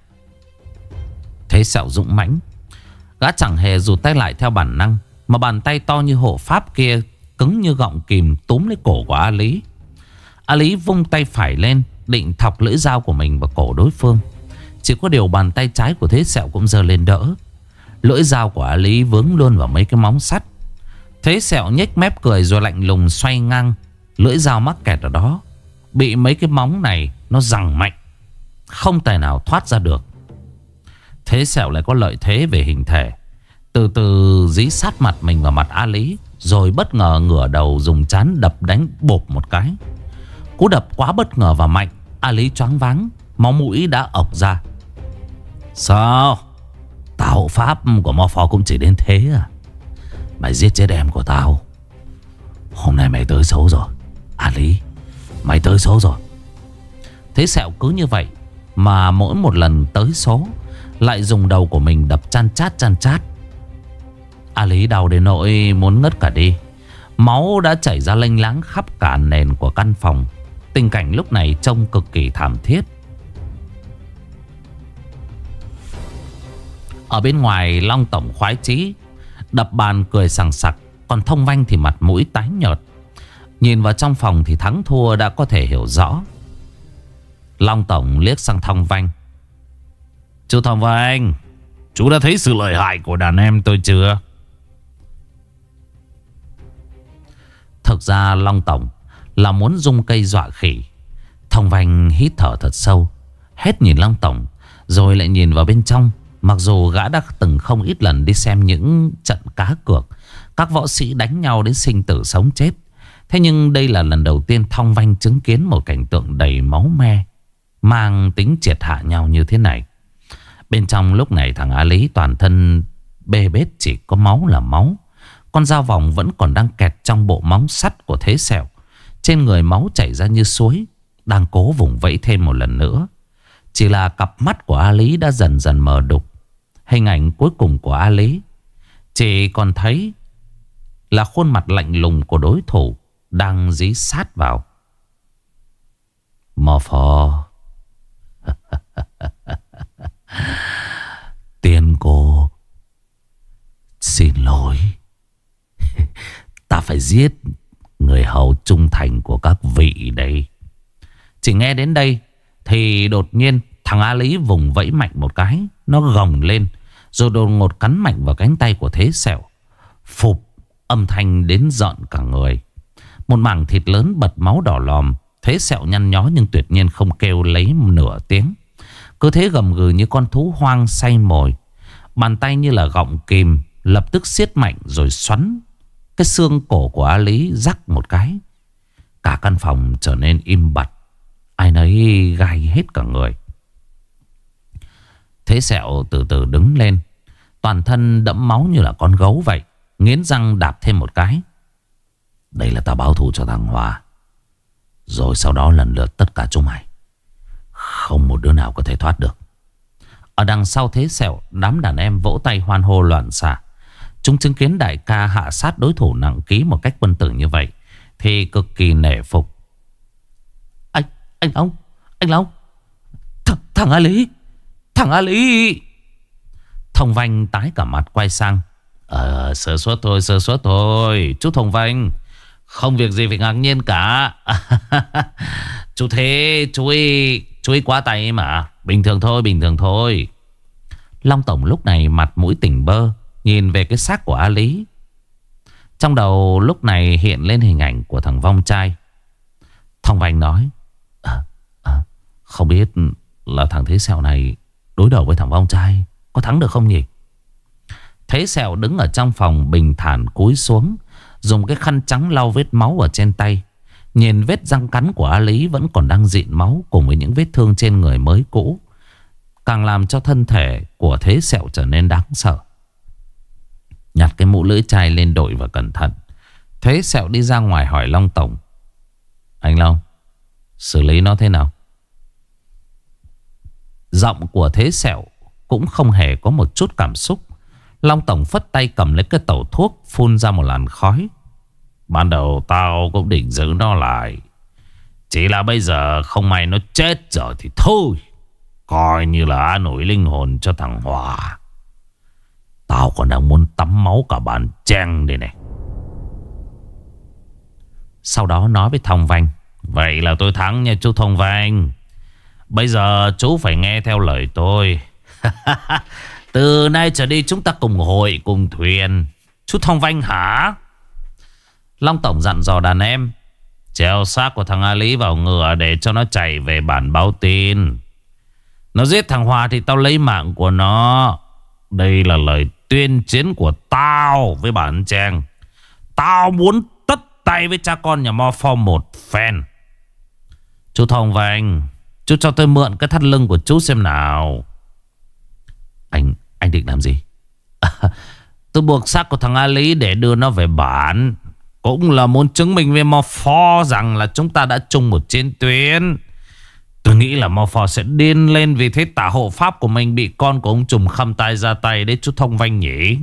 Thế Sẹo dũng mãnh, gã chẳng hề rụt tay lại theo bản năng, mà bàn tay to như hộ pháp kia cứng như gọng kìm túm lấy cổ của A Lý. A Lý vung tay phải lên, định thọc lưỡi dao của mình vào cổ đối phương. Chỉ có điều bàn tay trái của Thế Sẹo cũng giơ lên đỡ. Lưỡi dao của A Lý vướng luôn vào mấy cái móng sắt. Thế Sẹo nhếch mép cười rồi lạnh lùng xoay ngang. Lưỡi dao mắc kẹt ở đó, bị mấy cái móng này nó giằng mạnh, không tài nào thoát ra được. Thế Sẹo lại có lợi thế về hình thể, từ từ dí sát mặt mình vào mặt A Lý, rồi bất ngờ ngửa đầu dùng trán đập đánh bộp một cái. Cú đập quá bất ngờ và mạnh, A Lý choáng váng, máu mũi đã ọc ra. Sao? Tao hộ pháp của Mo Phò cũng chỉ đến thế à? Mày giết chết em của tao, hôm nay mày tới số rồi. A Lý, mày tới số rồi. Thế Sẹo cứ như vậy mà mỗi một lần tới số lại dùng đầu của mình đập chan chát chan chát. A Lý đau đến nỗi muốn ngất cả đi. Máu đã chảy ra lênh láng khắp cả nền của căn phòng. Tình cảnh lúc này trông cực kỳ thảm thiết. Ở bên ngoài, Long Tổng khoái chí đập bàn cười sằng sặc, còn Thông Vanh thì mặt mũi tái nhợt. Nhìn vào trong phòng thì thắng thua đã có thể hiểu rõ. Long Tổng liếc sang Thông Vanh. Chú Thông Vanh, chú đã thấy sự lợi hại của đàn em tôi chưa? Thực ra Long Tổng là muốn dung cây dọa khỉ. Thông Vanh hít thở thật sâu, hết nhìn Long Tổng rồi lại nhìn vào bên trong. Mặc dù gã đã từng không ít lần đi xem những trận cá cược, các võ sĩ đánh nhau đến sinh tử sống chết. Thế nhưng đây là lần đầu tiên Thông Vanh chứng kiến một cảnh tượng đầy máu me, mang tính triệt hạ nhau như thế này. Bên trong lúc này thằng A Lý toàn thân bê bết, chỉ có máu là máu. Con dao vòng vẫn còn đang kẹt trong bộ móng sắt của Thế Sẹo. Trên người máu chảy ra như suối, đang cố vùng vẫy thêm một lần nữa. Chỉ là cặp mắt của A Lý đã dần dần mờ đục. Hình ảnh cuối cùng của A Lý chỉ còn thấy là khuôn mặt lạnh lùng của đối thủ đang dí sát vào. Mò Phò, tiền cô xin lỗi. phải giết người hầu trung thành của các vị đây. Chỉ nghe đến đây thì đột nhiên thằng A Lý vùng vẫy mạnh một cái. Nó gồng lên rồi đột ngột cắn mạnh vào cánh tay của Thế Sẹo. Phụp, âm thanh đến rợn cả người. Một mảng thịt lớn bật máu đỏ lòm. Thế Sẹo nhăn nhó nhưng tuyệt nhiên không kêu lấy nửa tiếng. Cứ thế gầm gừ như con thú hoang say mồi. Bàn tay như là gọng kìm lập tức siết mạnh rồi xoắn cái xương cổ của A Lý rắc một cái. Cả căn phòng trở nên im bặt. Ai nấy gai hết cả người. Thế Sẹo từ từ đứng lên. Toàn thân đẫm máu như là con gấu vậy. Nghiến răng đạp thêm một cái. Đây là tao báo thù cho thằng Hòa. Rồi sau đó lần lượt tất cả chúng mày. Không một đứa nào có thể thoát được. Ở đằng sau Thế Sẹo, đám đàn em vỗ tay hoan hô loạn xạ. Chúng chứng kiến đại ca hạ sát đối thủ nặng ký một cách quân tử như vậy thì cực kỳ nể phục. Anh Long, thằng A Lý, thằng A Lý. Thông Vanh tái cả mặt quay sang. Sơ suất thôi chú Thông Vanh, không việc gì phải ngạc nhiên cả. Chú thế chú ấy quá tay mà. Bình thường thôi. Long Tổng lúc này mặt mũi tỉnh bơ, nhìn về cái xác của A Lý. Trong đầu lúc này hiện lên hình ảnh của thằng Vong Trai. Thông Vanh nói: không biết là thằng Thế Sẹo này đối đầu với thằng Vong Trai có thắng được không nhỉ? Thế Sẹo đứng ở trong phòng bình thản cúi xuống, dùng cái khăn trắng lau vết máu ở trên tay. Nhìn vết răng cắn của A Lý vẫn còn đang dịn máu, cùng với những vết thương trên người mới cũ, càng làm cho thân thể của Thế Sẹo trở nên đáng sợ. Nhặt cái mũ lưỡi chai lên đội và cẩn thận, Thế Sẹo đi ra ngoài hỏi Long Tổng: anh Long, xử lý nó thế nào? Giọng của Thế Sẹo cũng không hề có một chút cảm xúc. Long Tổng phất tay cầm lấy cái tẩu thuốc, phun ra một làn khói. Ban đầu tao cũng định giữ nó lại, chỉ là bây giờ không may nó chết rồi thì thôi, coi như là an ủi linh hồn cho thằng Hòa. Tao còn đang muốn tắm máu cả bàn trang đây này. Sau đó nói với Thông Vanh: vậy là tôi thắng nha chú Thông Vanh. Bây giờ chú phải nghe theo lời tôi. Từ nay trở đi chúng ta cùng hội cùng thuyền. Chú Thông Vanh hả? Long Tổng dặn dò đàn em: treo xác của thằng A Lý vào ngựa để cho nó chạy về bản báo tin. Nó giết thằng Hòa thì tao lấy mạng của nó. Đây là lời tuyên chiến của tao với bản Trang. Tao muốn tất tay với cha con nhà Mo Pho một phen. Chú Thông Vanh, chú cho tôi mượn cái thắt lưng của chú xem nào. Anh định làm gì? Tôi buộc xác của thằng A Lý để đưa nó về bản. Cũng là muốn chứng minh với Mo Pho rằng là chúng ta đã chung một chiến tuyến. Tôi nghĩ là Mo Pho sẽ điên lên vì thế tả hộ pháp của mình bị con của ông trùm khăm tay ra tay đấy chú Thông Vanh nhỉ.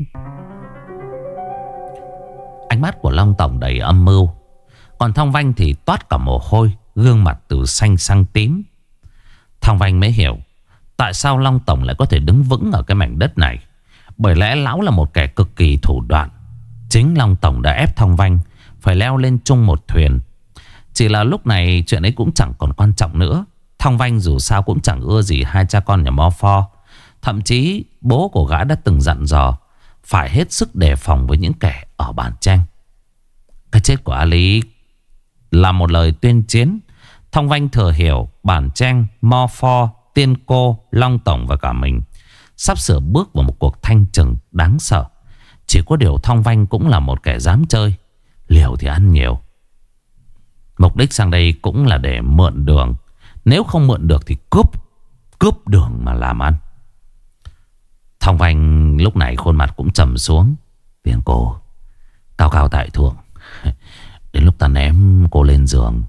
Ánh mắt của Long Tổng đầy âm mưu, còn Thông Vanh thì toát cả mồ hôi, gương mặt từ xanh sang tím. Thông Vanh mới hiểu tại sao Long Tổng lại có thể đứng vững ở cái mảnh đất này. Bởi lẽ lão là một kẻ cực kỳ thủ đoạn. Chính Long Tổng đã ép Thông Vanh phải leo lên chung một thuyền. Chỉ là lúc này chuyện ấy cũng chẳng còn quan trọng nữa. Thông Vanh dù sao cũng chẳng ưa gì hai cha con nhà Mo Pho. Thậm chí bố của gã đã từng dặn dò phải hết sức đề phòng với những kẻ ở bản Trang. Cái chết của A Lý là một lời tuyên chiến. Thông Vanh thừa hiểu bản Trang, Mo Pho, Tiên Cô, Long Tổng và cả mình sắp sửa bước vào một cuộc thanh trừng đáng sợ. Chỉ có điều Thông Vanh cũng là một kẻ dám chơi, liều thì ăn nhiều. Mục đích sang đây cũng là để mượn đường. Nếu không mượn được thì cướp đường mà làm ăn. Thông Vanh lúc này khuôn mặt cũng trầm xuống. Tiên Cô, cao cao tại thượng, đến lúc ta ném cô lên giường.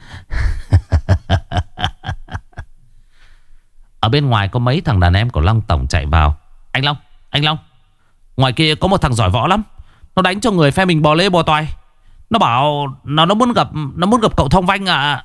Ở bên ngoài có mấy thằng đàn em của Long Tổng chạy vào. Anh Long, ngoài kia có một thằng giỏi võ lắm. Nó đánh cho người phe mình bò lê bò toài. Nó bảo nó muốn gặp cậu Thông Vanh ạ.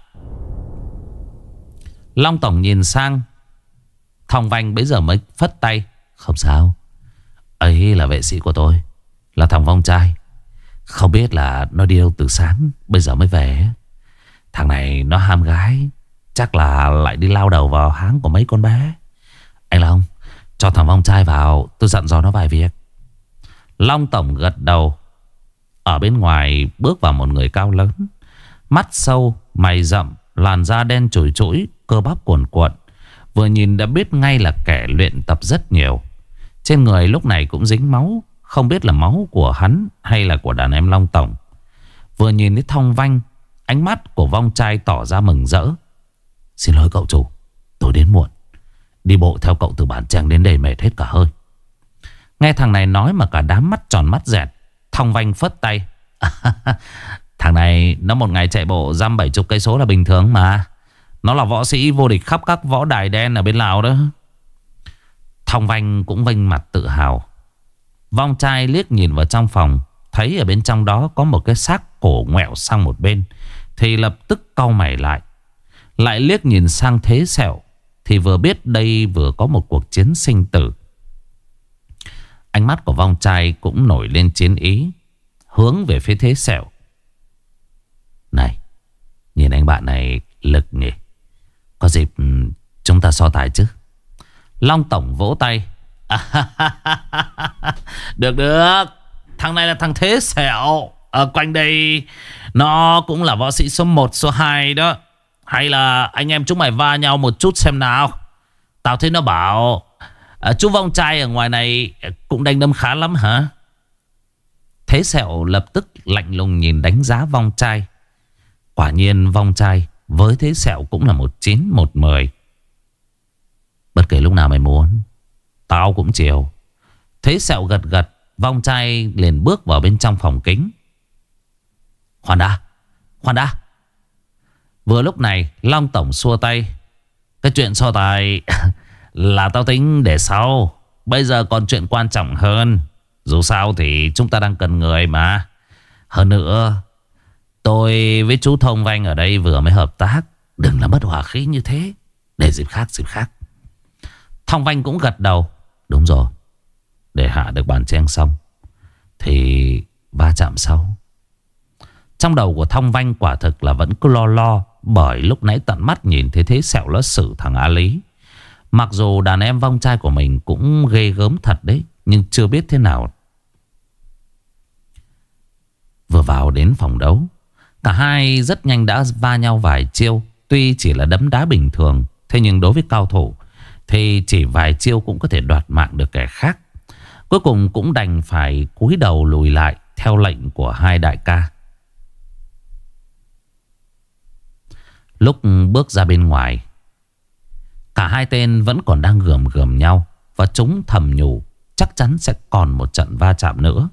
Long Tổng nhìn sang. Thông Vanh bấy giờ mới phất tay: không sao, ấy là vệ sĩ của tôi, là thằng Vong Trai. Không biết là nó đi đâu từ sáng, bây giờ mới về. Thằng này nó ham gái, chắc là lại đi lao đầu vào háng của mấy con bé. Anh Long, cho thằng Vong Trai vào, tôi dặn dò nó vài việc. Long tổng gật đầu. Ở bên ngoài bước vào một người cao lớn, mắt sâu, mày rậm, làn da đen trùi trũi, cơ bắp cuồn cuộn. Vừa nhìn đã biết ngay là kẻ luyện tập rất nhiều. Trên người lúc này cũng dính máu, không biết là máu của hắn hay là của đàn em Long tổng. Vừa nhìn thấy Thong Vanh, ánh mắt của Vong Trai tỏ ra mừng rỡ. Xin lỗi cậu chủ, tôi đến muộn. Đi bộ theo cậu từ Bản Trang đến đây mệt hết cả hơi. Nghe thằng này nói mà cả đám mắt tròn mắt dẹt. Thong Vanh phất tay. Thằng này nó một ngày chạy bộ dăm 70 cây số là bình thường mà. Nó là võ sĩ vô địch khắp các võ đài đen ở bên Lào đó. Thong Vanh cũng vênh mặt tự hào. Vong Trai liếc nhìn vào trong phòng, thấy ở bên trong đó có một cái xác cổ ngoẹo sang một bên, thì lập tức cau mày lại. Lại liếc nhìn sang Thế Sẹo, thì vừa biết đây vừa có một cuộc chiến sinh tử. Ánh mắt của Vong Trai cũng nổi lên chiến ý, hướng về phía Thế Sẹo. Này, nhìn anh bạn này lực nhỉ. Có dịp chúng ta so tài chứ. Long tổng vỗ tay. Được được. Thằng này là thằng Thế Sẹo. Ở quanh đây nó cũng là võ sĩ số 1 số 2 đó. Hay là anh em chúng mày va nhau một chút xem nào. Tao thấy nó bảo chú Vong Trai ở ngoài này cũng đánh đấm khá lắm hả? Thế Sẹo lập tức lạnh lùng nhìn đánh giá Vong Trai. Quả nhiên Vong Trai với Thế Sẹo cũng là 19 110. Bất kể lúc nào mày muốn, tao cũng chiều. Thế Sẹo gật gật. Vong Trai liền bước vào bên trong phòng kính. Khoan đã, khoan đã. Vừa lúc này Long tổng xua tay. Cái chuyện so tài là tao tính để sau. Bây giờ còn chuyện quan trọng hơn. Dù sao thì chúng ta đang cần người mà. Hơn nữa, tôi với chú Thong Vanh ở đây vừa mới hợp tác. Đừng làm mất hòa khí như thế. Để dịp khác, dịp khác. Thong Vanh cũng gật đầu. Đúng rồi. Để hạ được Bản Trang xong thì va chạm sau. Trong đầu của Thong Vanh quả thực là vẫn cứ lo. Bởi lúc nãy tận mắt nhìn thấy Thế Sẹo nó xử thằng Á Lý. Mặc dù đàn em Vong Trai của mình cũng ghê gớm thật đấy, nhưng chưa biết thế nào. Vừa vào đến phòng đấu, cả hai rất nhanh đã va nhau vài chiêu. Tuy chỉ là đấm đá bình thường, thế nhưng đối với cao thủ thì chỉ vài chiêu cũng có thể đoạt mạng được kẻ khác. Cuối cùng cũng đành phải cúi đầu lùi lại theo lệnh của hai đại ca. Lúc bước ra bên ngoài, cả hai tên vẫn còn đang gườm nhau. Và chúng thầm nhủ chắc chắn sẽ còn một trận va chạm nữa.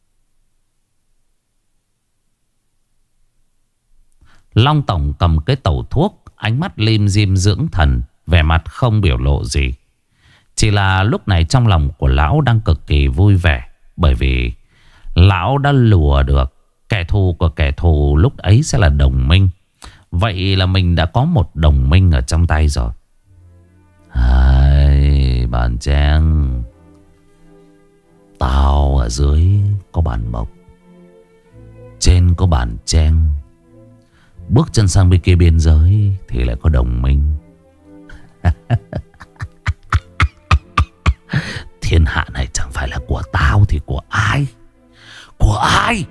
Long tổng cầm cái tẩu thuốc, ánh mắt lim dim dưỡng thần, vẻ mặt không biểu lộ gì. Chỉ là lúc này trong lòng của lão đang cực kỳ vui vẻ. Bởi vì lão đã lùa được kẻ thù của kẻ thù lúc ấy sẽ là đồng minh. Vậy là mình đã có một đồng minh ở trong tay rồi. Bản Trang, tao ở dưới có bản mộc, trên có bản Trang. Bước chân sang bên kia biên giới thì lại có đồng minh. Thiên hạ này chẳng phải là của tao thì của ai? Của ai?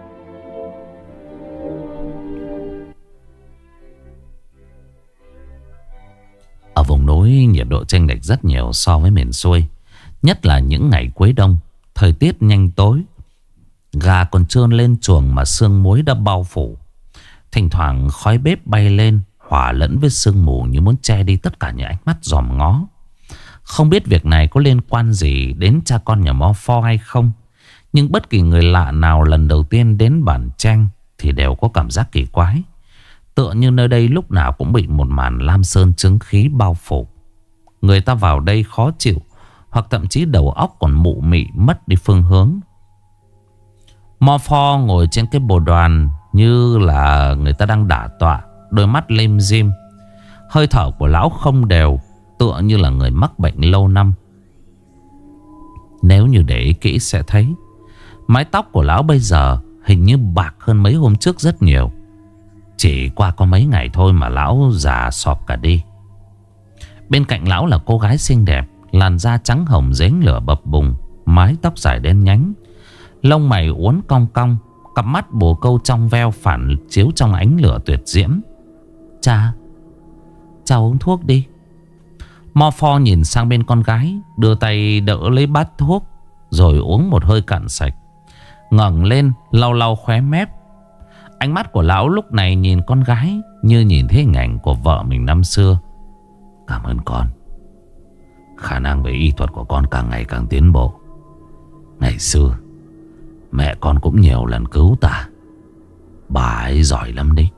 Ở vùng núi nhiệt độ chênh lệch rất nhiều so với miền xuôi. Nhất là những ngày cuối đông, thời tiết nhanh tối. Gà còn trơn lên chuồng mà sương muối đã bao phủ. Thỉnh thoảng khói bếp bay lên, hòa lẫn với sương mù như muốn che đi tất cả những ánh mắt dòm ngó. Không biết việc này có liên quan gì đến cha con nhà Mo Pho hay không, nhưng bất kỳ người lạ nào lần đầu tiên đến Bản Trang thì đều có cảm giác kỳ quái. Tựa như nơi đây lúc nào cũng bị một màn lam sơn chứng khí bao phủ. Người ta vào đây khó chịu, hoặc thậm chí đầu óc còn mụ mị mất đi phương hướng. Mo Pho ngồi trên cái bồ đoàn như là người ta đang đả tọa, đôi mắt lim dim. Hơi thở của lão không đều, tựa như là người mắc bệnh lâu năm. Nếu như để ý kỹ sẽ thấy mái tóc của lão bây giờ hình như bạc hơn mấy hôm trước rất nhiều. Chỉ qua có mấy ngày thôi mà lão già sọp cả đi. Bên cạnh lão là cô gái xinh đẹp, làn da trắng hồng rếnh lửa bập bùng, mái tóc dài đen nhánh, lông mày uốn cong cong, cặp mắt bồ câu trong veo phản chiếu trong ánh lửa tuyệt diễm. Cha uống thuốc đi. Mo Pho nhìn sang bên con gái, đưa tay đỡ lấy bát thuốc, rồi uống một hơi cạn sạch, ngẩng lên lau lau khóe mép. Ánh mắt của lão lúc này nhìn con gái như nhìn thấy hình ảnh của vợ mình năm xưa. Cảm ơn con. Khả năng về y thuật của con càng ngày càng tiến bộ. Ngày xưa mẹ con cũng nhiều lần cứu ta. Bà ấy giỏi lắm đấy.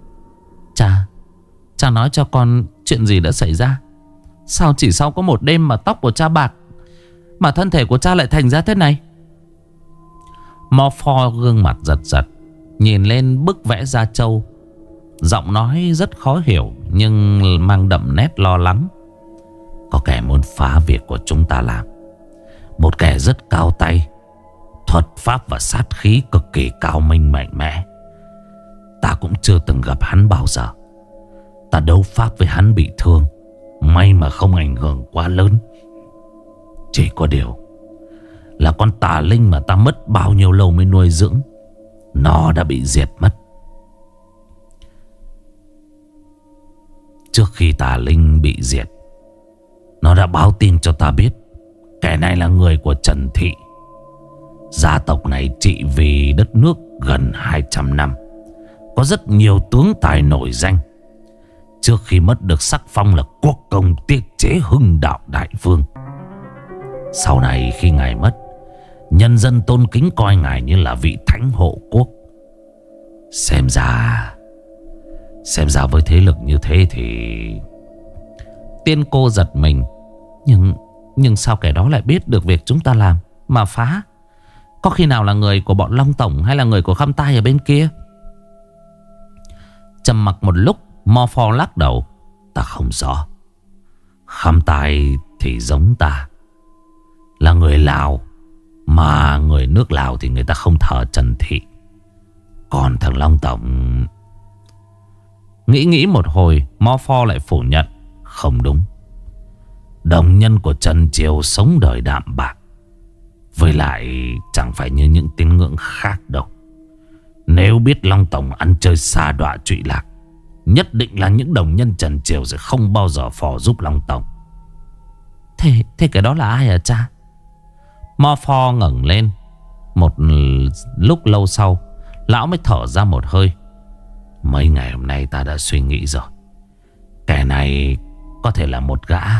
Cha nói cho con chuyện gì đã xảy ra. Sao chỉ sau có một đêm mà tóc của cha bạc, mà thân thể của cha lại thành ra thế này? Mo Pho gương mặt giật giật, nhìn lên bức vẽ da trâu, giọng nói rất khó hiểu nhưng mang đậm nét lo lắng. Có kẻ muốn phá việc của chúng ta làm. Một kẻ rất cao tay, thuật pháp và sát khí cực kỳ cao minh mạnh mẽ. Ta cũng chưa từng gặp hắn bao giờ. Ta đấu pháp với hắn bị thương, may mà không ảnh hưởng quá lớn. Chỉ có điều là con tà linh mà ta mất bao nhiêu lâu mới nuôi dưỡng, nó đã bị diệt mất. Trước khi tà linh bị diệt, nó đã báo tin cho ta biết kẻ này là người của Trần Thị. Gia tộc này trị vì đất nước gần 200 năm, có rất nhiều tướng tài nổi danh. Trước khi mất được sắc phong là quốc công tiết chế Hưng Đạo Đại Vương. Sau này khi ngài mất, nhân dân tôn kính coi ngài như là vị thánh hộ quốc. Xem ra với thế lực như thế thì... Tiên cô giật mình. Nhưng sao kẻ đó lại biết được việc chúng ta làm mà phá? Có khi nào là người của bọn Long Tổng hay là người của Khăm Tai ở bên kia? Trầm mặc một lúc, Mo Pho lắc đầu. Ta không rõ. Khăm Tai thì giống ta, là người Lào, mà người nước Lào thì người ta không thờ Trần Thị. Còn thằng Long Tổng... Nghĩ một hồi, Mo Pho lại phủ nhận. Không đúng. Đồng nhân của Trần Triều sống đời đạm bạc, với lại chẳng phải như những tín ngưỡng khác đâu. Nếu biết Long Tổng ăn chơi xa đọa trụy lạc, nhất định là những đồng nhân Trần Triều sẽ không bao giờ phò giúp Long Tổng. Thế cái đó là ai hả cha? Mo Pho ngẩng lên. Một lúc lâu sau, lão mới thở ra một hơi. Mấy ngày hôm nay ta đã suy nghĩ rồi. Kẻ này có thể là một gã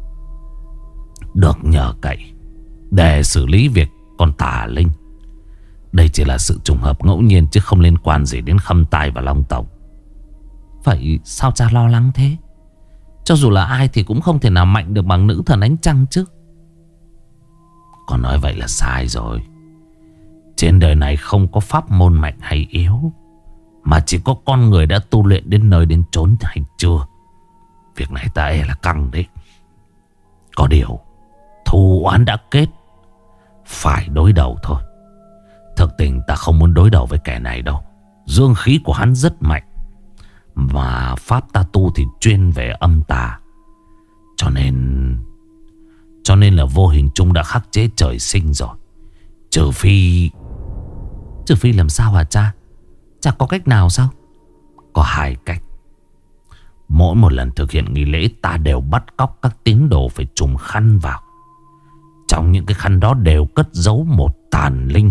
được nhờ cậy để xử lý việc con tà linh. Đây chỉ là sự trùng hợp ngẫu nhiên, chứ không liên quan gì đến Khăm Tai và Long Tổng. Vậy sao cha lo lắng thế? Cho dù là ai thì cũng không thể nào mạnh được bằng nữ thần ánh trăng chứ. Con nói vậy là sai rồi. Trên đời này không có pháp môn mạnh hay yếu, mà chỉ có con người đã tu luyện đến nơi đến chốn hay chưa. Việc này ta e là căng đấy. Có điều thù oán đã kết, phải đối đầu thôi. Thực tình ta không muốn đối đầu với kẻ này đâu. Dương khí của hắn rất mạnh, mà pháp ta tu thì chuyên về âm tà. Cho nên là vô hình chung đã khắc chế trời sinh rồi. Trừ phi làm sao hả cha? Cha có cách nào sao? Có hai cách. Mỗi một lần thực hiện nghi lễ, ta đều bắt cóc các tín đồ phải trùm khăn vào. Trong những cái khăn đó đều cất giấu một tàn linh.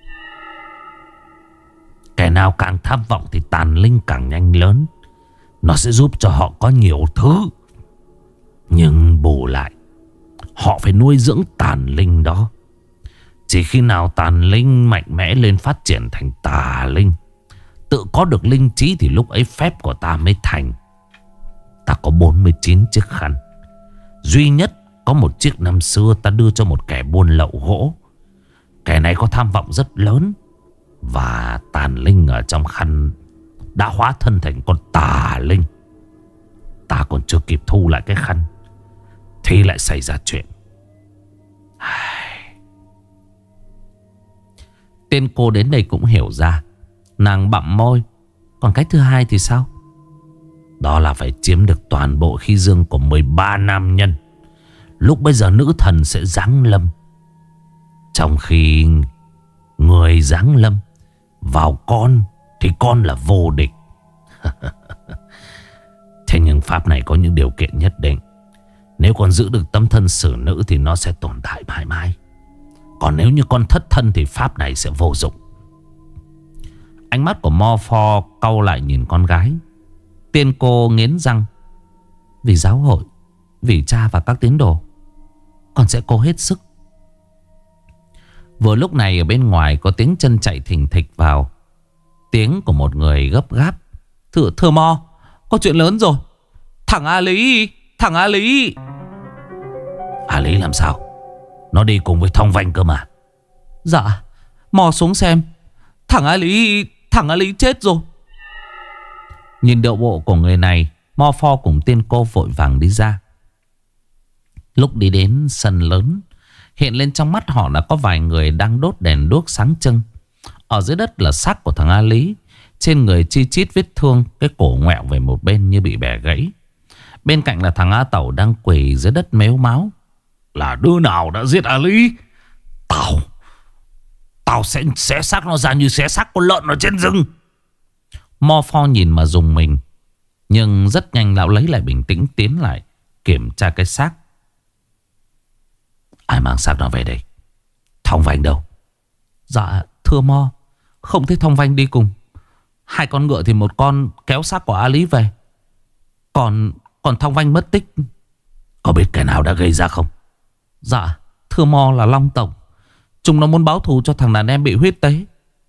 Kẻ nào càng tham vọng thì tàn linh càng nhanh lớn. Nó sẽ giúp cho họ có nhiều thứ, nhưng bù lại họ phải nuôi dưỡng tàn linh đó. Chỉ khi nào tàn linh mạnh mẽ lên, phát triển thành tà linh, tự có được linh trí, thì lúc ấy phép của ta mới thành. Ta có 49 chiếc khăn. Duy nhất có một chiếc năm xưa ta đưa cho một kẻ buôn lậu gỗ. Kẻ này có tham vọng rất lớn, và tàn linh ở trong khăn đã hóa thân thành con tà linh. Ta còn chưa kịp thu lại cái khăn thì lại xảy ra chuyện. Tiên cô đến đây cũng hiểu ra. Nàng bặm môi. Còn cách thứ hai thì sao? Đó là phải chiếm được toàn bộ khí dương của 13 nam nhân. Lúc bây giờ nữ thần sẽ giáng lâm. Trong khi người giáng lâm vào con thì con là vô địch. Thế nhưng pháp này có những điều kiện nhất định. Nếu con giữ được tấm thân xử nữ thì nó sẽ tồn tại mãi mãi. Còn nếu như con thất thân thì pháp này sẽ vô dụng. Ánh mắt của Morpho cau lại nhìn con gái. Tiên cô nghiến răng. Vì giáo hội, vì cha và các tín đồ, con sẽ cố hết sức. Vừa lúc này ở bên ngoài có tiếng chân chạy thình thịch vào. Tiếng của một người gấp gáp. Thưa Mo, có chuyện lớn rồi. Thằng A Lý. A Lý làm sao? Nó đi cùng với Thông Vanh cơ mà. Dạ, Mo xuống xem. Thằng A Lý chết rồi. Nhìn điệu bộ của người này, Morpho cùng Tiên cô vội vàng đi ra. Lúc đi đến sân lớn, hiện lên trong mắt họ là có vài người đang đốt đèn đuốc sáng trưng. Ở dưới đất là xác của thằng A Lý. Trên người chi chít vết thương, cái cổ ngoẹo về một bên như bị bẻ gãy. Bên cạnh là thằng A Tẩu đang quỳ dưới đất mếu máo. Là đứa nào đã giết A Lý? Tao sẽ xé xác nó ra như xé xác con lợn ở trên rừng. Morpho nhìn mà dùng mình. Nhưng rất nhanh lão lấy lại bình tĩnh, tiến lại kiểm tra cái xác. Ai mang xác nó về đây? Thông Vanh đâu? Dạ thưa Mo, không thấy Thông Vanh đi cùng. 2 con ngựa thì một con kéo xác của A Lý về. Còn Thông Vanh mất tích. Có biết kẻ nào đã gây ra không? Dạ thưa Mo, là Long Tổng. Chúng nó muốn báo thù cho thằng đàn em bị huyết tế.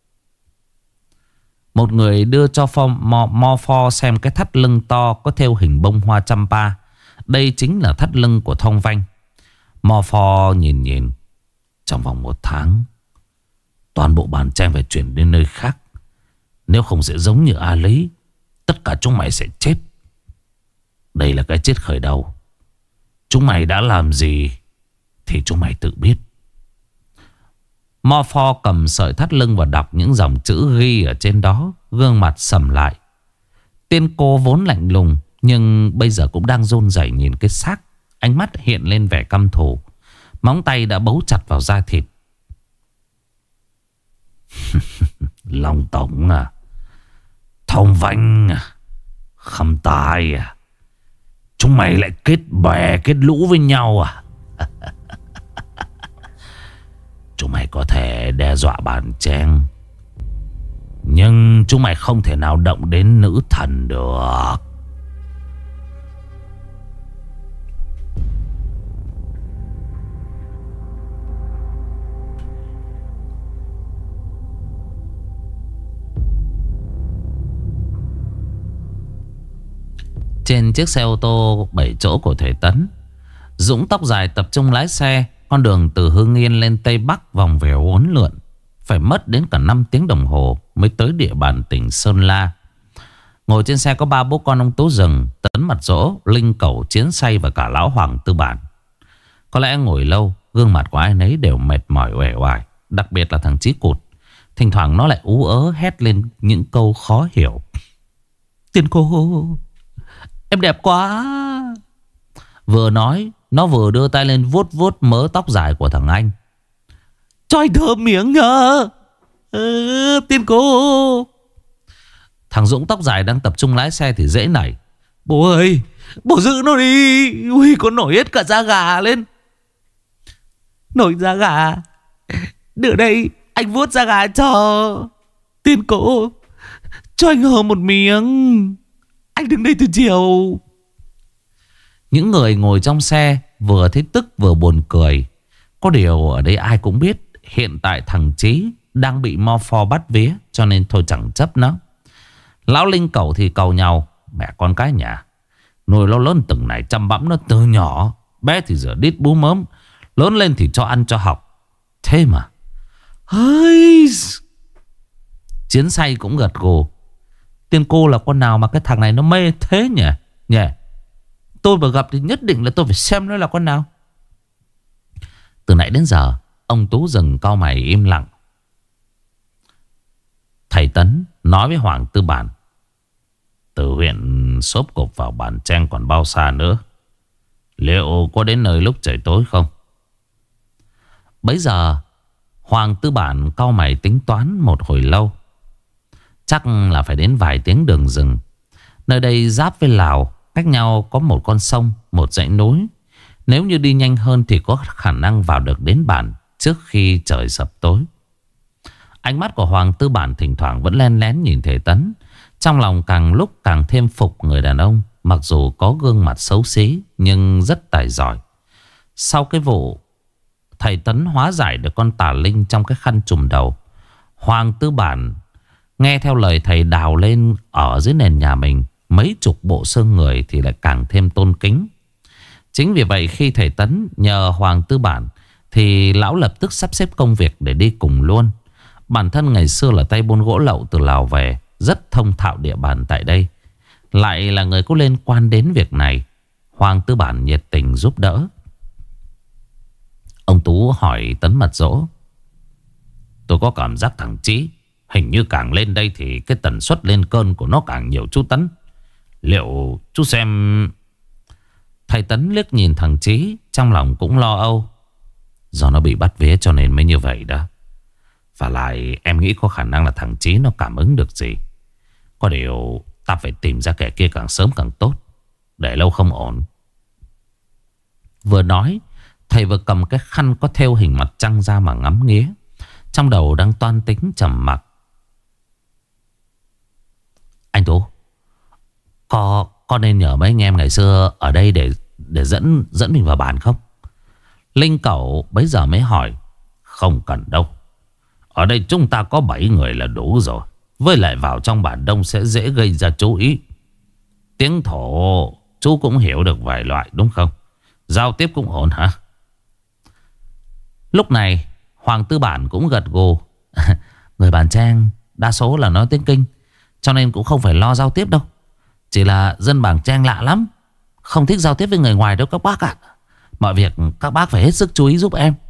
Một người đưa cho Morpho xem cái thắt lưng to có thêu hình bông hoa champa. Đây chính là thắt lưng của Thông Vanh. Morpho nhìn. Trong vòng 1 tháng, toàn bộ bản trang phải chuyển đến nơi khác. Nếu không sẽ giống như A Lý, tất cả chúng mày sẽ chết. Đây là cái chết khởi đầu. Chúng mày đã làm gì thì chúng mày tự biết. Morpho cầm sợi thắt lưng và đọc những dòng chữ ghi ở trên đó. Gương mặt sầm lại. Tiên cô vốn lạnh lùng, nhưng bây giờ cũng đang run rẩy nhìn cái xác. Ánh mắt hiện lên vẻ căm thù. Móng tay đã bấu chặt vào da thịt. Long Tổng à, Thông Vanh à, Khâm Tài à, chúng mày lại kết bè kết lũ với nhau à? Chúng mày có thể đe dọa bản trang, nhưng chúng mày không thể nào động đến nữ thần được. Trên chiếc xe ô tô 7 chỗ của Thể Tấn, Dũng tóc dài tập trung lái xe. Con đường từ Hưng Yên lên Tây Bắc vòng vèo uốn lượn, phải mất đến cả 5 tiếng đồng hồ mới tới địa bàn tỉnh Sơn La. Ngồi trên xe có 3 bố con ông Tú Rừng, Tấn Mặt Dỗ, Linh Cẩu, Chiến Say và cả lão Hoàng Tư Bản. Có lẽ ngồi lâu, gương mặt của ai nấy đều mệt mỏi uể oải. Đặc biệt là thằng Chí Cụt. Thỉnh thoảng nó lại ú ớ hét lên những câu khó hiểu. Tiên cô, em đẹp quá. Vừa nói, nó vừa đưa tay lên vuốt vuốt mớ tóc dài của thằng anh. Cho anh thơm miếng nhờ. Tiên cô. Thằng Dũng tóc dài đang tập trung lái xe thì dễ nảy. Bố ơi, bố giữ nó đi. Ui, con nổi hết cả da gà lên. Nổi da gà. Đưa đây, anh vuốt da gà cho. Tiên cô, cho anh hờ một miếng. Anh đứng đây từ chiều. Những người ngồi trong xe vừa thấy tức vừa buồn cười. Có điều ở đây ai cũng biết hiện tại thằng Chí đang bị Morpho bắt vía, cho nên thôi chẳng chấp nó. Lão Linh Cẩu thì cầu nhau. Mẹ con cái nhà, nuôi nó lớn từng này chăm bẵm nó từ nhỏ. Bé thì rửa đít bú mớm, lớn lên thì cho ăn cho học. Thế mà Chiến Say cũng gật gù. Tiên cô là con nào mà cái thằng này nó mê thế nhỉ? Tôi mà gặp thì nhất định là tôi phải xem nó là con nào. Từ nãy đến giờ ông Tú Rừng cau mày im lặng. Thầy Tấn nói với Hoàng Tư Bản: từ huyện xốp cộp vào Bản Trang còn bao xa nữa? Liệu có đến nơi lúc trời tối không? Bấy giờ Hoàng Tư Bản cau mày tính toán một hồi lâu. Chắc là phải đến vài tiếng đường rừng. Nơi đây giáp với Lào, cách nhau có một con sông, một dãy núi. Nếu như đi nhanh hơn thì có khả năng vào được đến bản trước khi trời sập tối. Ánh mắt của Hoàng Tư Bản thỉnh thoảng vẫn len lén nhìn thầy Tấn. Trong lòng càng lúc càng thêm phục người đàn ông. Mặc dù có gương mặt xấu xí nhưng rất tài giỏi. Sau cái vụ thầy Tấn hóa giải được con tà linh trong cái khăn trùm đầu, Hoàng Tư Bản nghe theo lời thầy đào lên ở dưới nền nhà mình mấy chục bộ xương người thì lại càng thêm tôn kính. Chính vì vậy khi thầy Tấn nhờ Hoàng Tư Bản thì lão lập tức sắp xếp công việc để đi cùng luôn. Bản thân ngày xưa là tay buôn gỗ lậu từ Lào về, rất thông thạo địa bàn tại đây, lại là người có liên quan đến việc này. Hoàng Tư Bản nhiệt tình giúp đỡ. Ông Tú hỏi Tấn Mật Dỗ: tôi có cảm giác thằng Chí hình như càng lên đây thì cái tần suất lên cơn của nó càng nhiều chú Tấn. Liệu chú xem... Thầy Tấn liếc nhìn thằng Chí, trong lòng cũng lo âu. Do nó bị bắt vía cho nên mới như vậy đó. Và lại em nghĩ có khả năng là thằng Chí nó cảm ứng được gì. Có điều ta phải tìm ra kẻ kia càng sớm càng tốt, để lâu không ổn. Vừa nói, thầy vừa cầm cái khăn có thêu hình mặt trăng ra mà ngắm nghía. Trong đầu đang toan tính trầm mặc. Anh Tú, có nên nhờ mấy anh em ngày xưa ở đây để dẫn mình vào bản không? Linh Cẩu bấy giờ mới hỏi: không cần đâu. Ở đây chúng ta có 7 người là đủ rồi. Với lại vào trong bản đông sẽ dễ gây ra chú ý. Tiếng thổ chú cũng hiểu được vài loại đúng không? Giao tiếp cũng ổn hả? Lúc này Hoàng Tư Bản cũng gật gù. Người Bản Trang đa số là nói tiếng Kinh, cho nên cũng không phải lo giao tiếp đâu. Chỉ là dân Bản Trang lạ lắm, không thích giao tiếp với người ngoài đâu các bác ạ. Mọi việc các bác phải hết sức chú ý giúp em.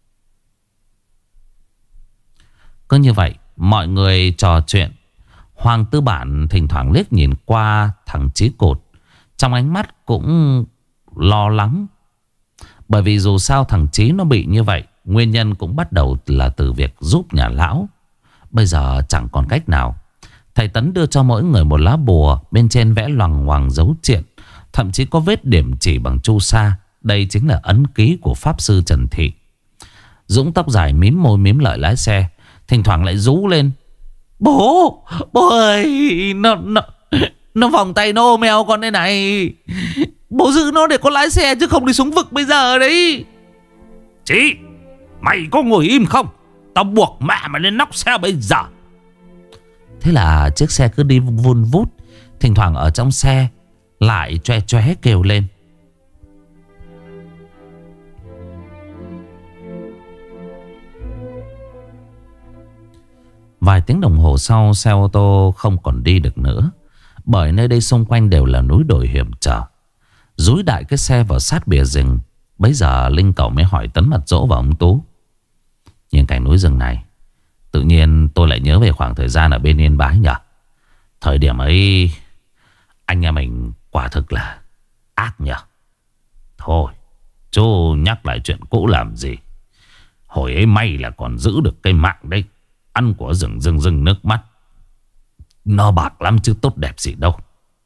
Cứ như vậy mọi người trò chuyện. Hoàng Tư Bản thỉnh thoảng liếc nhìn qua thằng Chí Cột, trong ánh mắt cũng lo lắng. Bởi vì dù sao thằng Chí nó bị như vậy, nguyên nhân cũng bắt đầu là từ việc giúp nhà lão. Bây giờ chẳng còn cách nào. Thầy Tấn đưa cho mỗi người một lá bùa, bên trên vẽ loằng ngoằng dấu triện, thậm chí có vết điểm chỉ bằng chu sa. Đây chính là ấn ký của Pháp Sư Trần Thị. Dũng tóc dài mím môi mím lợi lái xe, thỉnh thoảng lại rú lên: Bố ơi, nó vòng tay nó ôm eo con đây này. Bố giữ nó để con lái xe chứ không đi xuống vực bây giờ đấy. Chị, mày có ngồi im không? Tao buộc mẹ mày lên nóc xe bây giờ. Thế là chiếc xe cứ đi vun vút. Thỉnh thoảng ở trong xe lại choe choe kêu lên. Vài tiếng đồng hồ sau, xe ô tô không còn đi được nữa, bởi nơi đây xung quanh đều là núi đồi hiểm trở. Dúi đại cái xe vào sát bìa rừng. Bấy giờ Linh Cẩu mới hỏi Tấn Mặt Dỗ và ông Tú: nhìn cảnh núi rừng này, tự nhiên tôi lại nhớ về khoảng thời gian ở bên Yên Bái nhỉ. Thời điểm ấy anh em mình quả thực là ác nhỉ. Thôi chú nhắc lại chuyện cũ làm gì. Hồi ấy may là còn giữ được cây mạng đấy. Ăn của rừng rừng nước mắt. Nó bạc lắm chứ tốt đẹp gì đâu.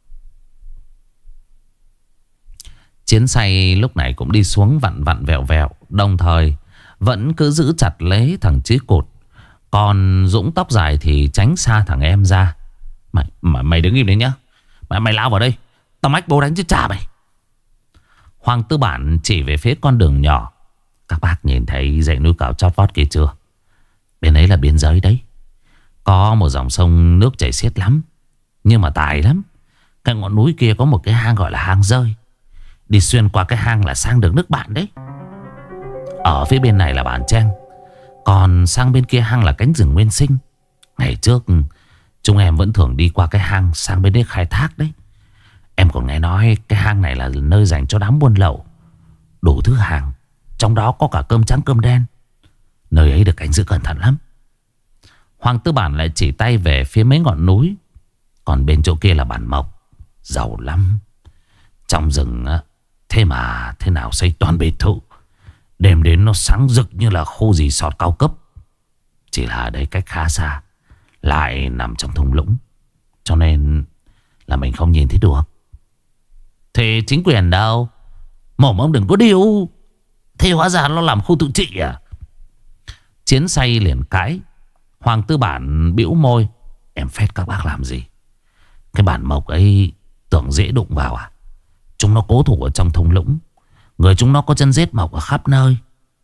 Chiến say lúc này cũng đi xuống vặn vặn vẹo vẹo, đồng thời vẫn cứ giữ chặt lấy thằng Chí Cột. Còn Dũng tóc dài thì tránh xa thằng em ra. Mày đứng im đấy nhá. Mày lao vào đây, tao mách bố đánh chứ cha mày. Hoàng Tư Bản chỉ về phía con đường nhỏ. Các bác nhìn thấy dãy núi cao chót vót kia chưa? Bên ấy là biên giới đấy. Có một dòng sông nước chảy xiết lắm, nhưng mà tài lắm. Cái ngọn núi kia có một cái hang gọi là hang rơi. Đi xuyên qua cái hang là sang được nước bạn đấy. Ở phía bên này là Bản Trang, còn sang bên kia hang là cánh rừng nguyên sinh. Ngày trước chúng em vẫn thường đi qua cái hang sang bên đấy khai thác đấy. Em còn nghe nói cái hang này là nơi dành cho đám buôn lậu, đủ thứ hàng, trong đó có cả cơm trắng cơm đen. Nơi ấy được canh giữ cẩn thận lắm. Hoàng Tư Bản lại chỉ tay về phía mấy ngọn núi. Còn bên chỗ kia là bản mộc. Giàu lắm. Trong rừng á, thế mà thế nào xây toàn biệt thự. Đêm đến nó sáng rực như là khu resort cao cấp. Chỉ là ở đây cách khá xa, lại nằm trong thung lũng, cho nên là mình không nhìn thấy được. Thế chính quyền đâu? Mồm ông đừng có điêu. Thế hóa ra nó làm khu tự trị à? Chiến say liền cãi. Hoàng Tư Bản bĩu môi. Em phét các bác làm gì? Cái bản mộc ấy tưởng dễ đụng vào à? Chúng nó cố thủ ở trong thung lũng. Người chúng nó có chân rết mọc ở khắp nơi.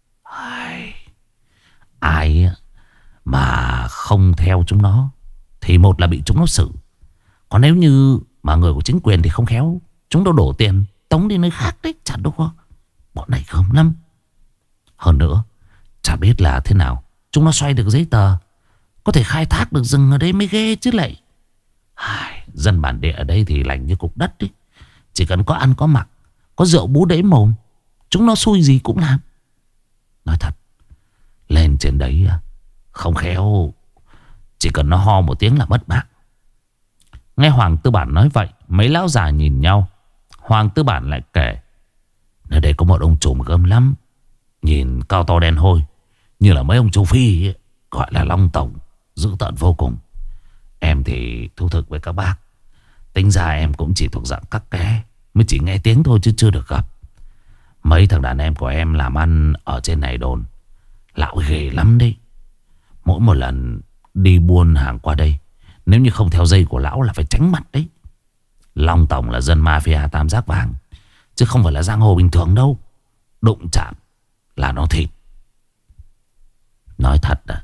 Ai mà không theo chúng nó thì một là bị chúng nó xử. Còn nếu như mà người của chính quyền thì không khéo, chúng nó đổ tiền tống đi nơi khác đấy, chả đâu có. Bọn này không lắm. Hơn nữa, chả biết là thế nào chúng nó xoay được giấy tờ, có thể khai thác được rừng ở đây mới ghê chứ lại. Dân bản địa ở đây thì lành như cục đất đấy. Chỉ cần có ăn có mặc, có rượu bú đẩy mồm, chúng nó xui gì cũng làm. Nói thật, lên trên đấy không khéo chỉ cần nó ho một tiếng là mất mạng. Nghe Hoàng Tư Bản nói vậy, mấy lão già nhìn nhau. Hoàng Tư Bản lại kể, nơi đây có một ông trùm gớm lắm, nhìn cao to đen hôi, như là mấy ông châu Phi ấy, gọi là Long Tổng, dữ tợn vô cùng. Em thì thú thực với các bác, tính ra em cũng chỉ thuộc dạng các ké, mới chỉ nghe tiếng thôi chứ chưa được gặp. Mấy thằng đàn em của em làm ăn ở trên này đồn lão ghê lắm đấy. Mỗi một lần đi buôn hàng qua đây, nếu như không theo dây của lão là phải tránh mặt đấy. Long Tổng là dân mafia tam giác vàng, chứ không phải là giang hồ bình thường đâu. Đụng chạm là nó thịt. Nói thật à,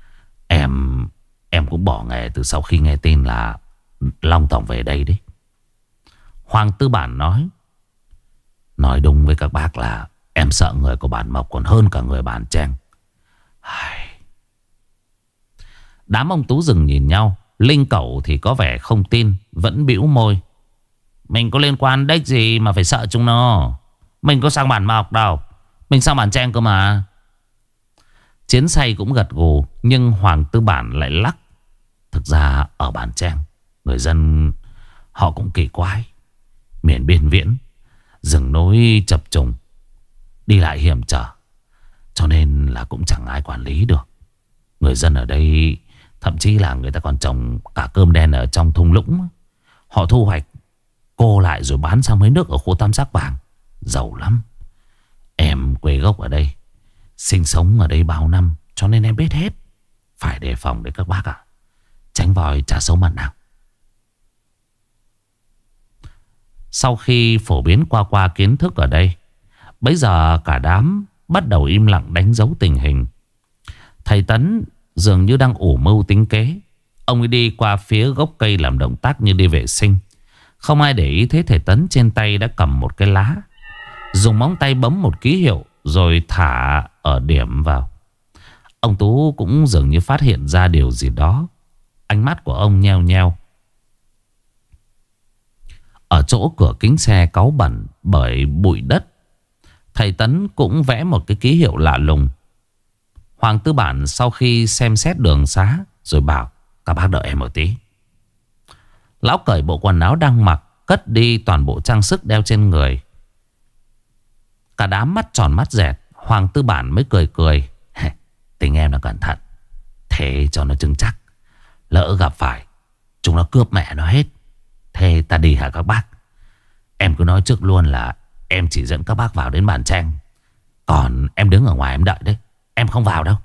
em cũng bỏ nghề từ sau khi nghe tin là Long Tổng về đây đấy. Hoàng Tư Bản nói đúng với các bác là em sợ người của bản mộc còn hơn cả người bản Trang. Đám ông tú rừng nhìn nhau. Linh Cẩu thì có vẻ không tin, vẫn bĩu môi. Mình có liên quan đếch gì mà phải sợ chúng nó. Mình có sang bản mộc đâu, mình sang bản Trang cơ mà. Chiến say cũng gật gù, nhưng Hoàng Tư Bản lại lắc. Thực ra ở bản Trang, người dân họ cũng kỳ quái. Miền biên viễn, rừng núi chập trùng, đi lại hiểm trở, cho nên là cũng chẳng ai quản lý được. Người dân ở đây thậm chí là người ta còn trồng cả cơm đen ở trong thung lũng. Họ thu hoạch cô lại rồi bán sang mấy nước ở khu tam giác vàng, giàu lắm. Em quê gốc ở đây, sinh sống ở đây bao năm, cho nên em biết hết. Phải đề phòng đấy các bác ạ. Tránh vòi trả xấu mặt nào. Sau khi phổ biến qua kiến thức ở đây, bây giờ cả đám bắt đầu im lặng đánh dấu tình hình. Thầy Tấn dường như đang ủ mưu tính kế. Ông ấy đi qua phía gốc cây làm động tác như đi vệ sinh. Không ai để ý thấy thầy Tấn trên tay đã cầm một cái lá, dùng móng tay bấm một ký hiệu rồi thả ở điểm vào. Ông Tú cũng dường như phát hiện ra điều gì đó. Ánh mắt của ông nheo nheo. Ở chỗ cửa kính xe cáu bẩn bởi bụi đất, thầy Tấn cũng vẽ một cái ký hiệu lạ lùng. Hoàng Tư Bản sau khi xem xét đường xá rồi bảo, các bác đợi em một tí. Lão cởi bộ quần áo đang mặc, cất đi toàn bộ trang sức đeo trên người. Cả đám mắt tròn mắt dẹt. Hoàng Tư Bản mới cười cười. Tính em là cẩn thận, thế cho nó chừng chắc, lỡ gặp phải chúng nó cướp mẹ nó hết. Thế ta đi hả các bác? Em cứ nói trước luôn là em chỉ dẫn các bác vào đến bản Trang, còn em đứng ở ngoài em đợi đấy, em không vào đâu.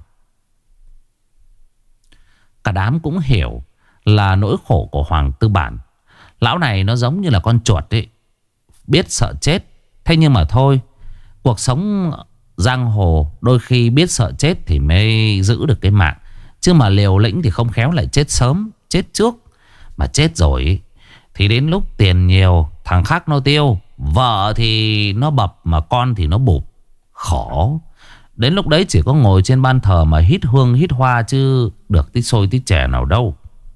Cả đám cũng hiểu là nỗi khổ của Hoàng Tư Bản. Lão này nó giống như là con chuột ấy, biết sợ chết. Thế nhưng mà thôi, cuộc sống giang hồ đôi khi biết sợ chết thì mới giữ được cái mạng. Chứ mà liều lĩnh thì không khéo lại chết sớm, chết trước. Mà chết rồi thì đến lúc tiền nhiều, thằng khác nó tiêu, vợ thì nó bập, mà con thì nó bụp. Khổ. Đến lúc đấy chỉ có ngồi trên ban thờ mà hít hương hít hoa, chứ được tí xôi tí chè nào đâu.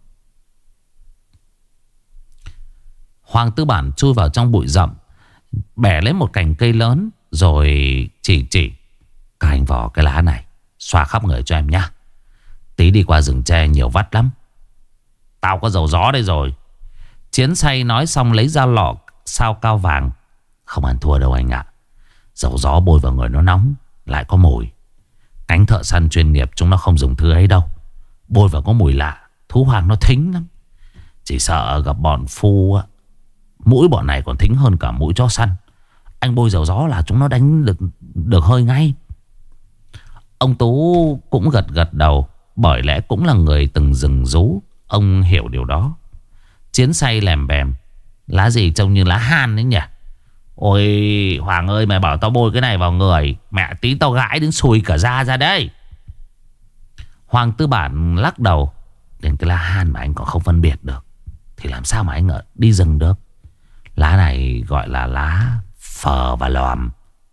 Hoàng Tư Bản chui vào trong bụi rậm, bẻ lấy một cành cây lớn rồi chỉ. Các anh vò cái lá này xoa khắp người cho em nhá. Tí đi qua rừng tre nhiều vắt lắm. Tao có dầu gió đây rồi. Chiến say nói xong lấy ra lọ sao cao vàng. Không ăn thua đâu anh ạ. Dầu gió bôi vào người nó nóng, lại có mùi. Cánh thợ săn chuyên nghiệp chúng nó không dùng thứ ấy đâu. Bôi vào có mùi lạ, thú hoang nó thính lắm. Chỉ sợ gặp bọn phu á, mũi bọn này còn thính hơn cả mũi chó săn. Anh bôi dầu gió là chúng nó đánh được hơi ngay. Ông Tú cũng gật gật đầu. Bởi lẽ cũng là người từng rừng rú. Ông hiểu điều đó. Chiến say lèm bèm. Lá gì trông như lá han đấy nhỉ? Ôi Hoàng ơi, mày bảo tao bôi cái này vào người, mẹ tí tao gãi đến xùi cả da ra đây. Hoàng Tư Bản lắc đầu. Đến cái lá han mà anh còn không phân biệt được thì làm sao mà anh đi rừng được. Lá này gọi là lá phờ và lòm.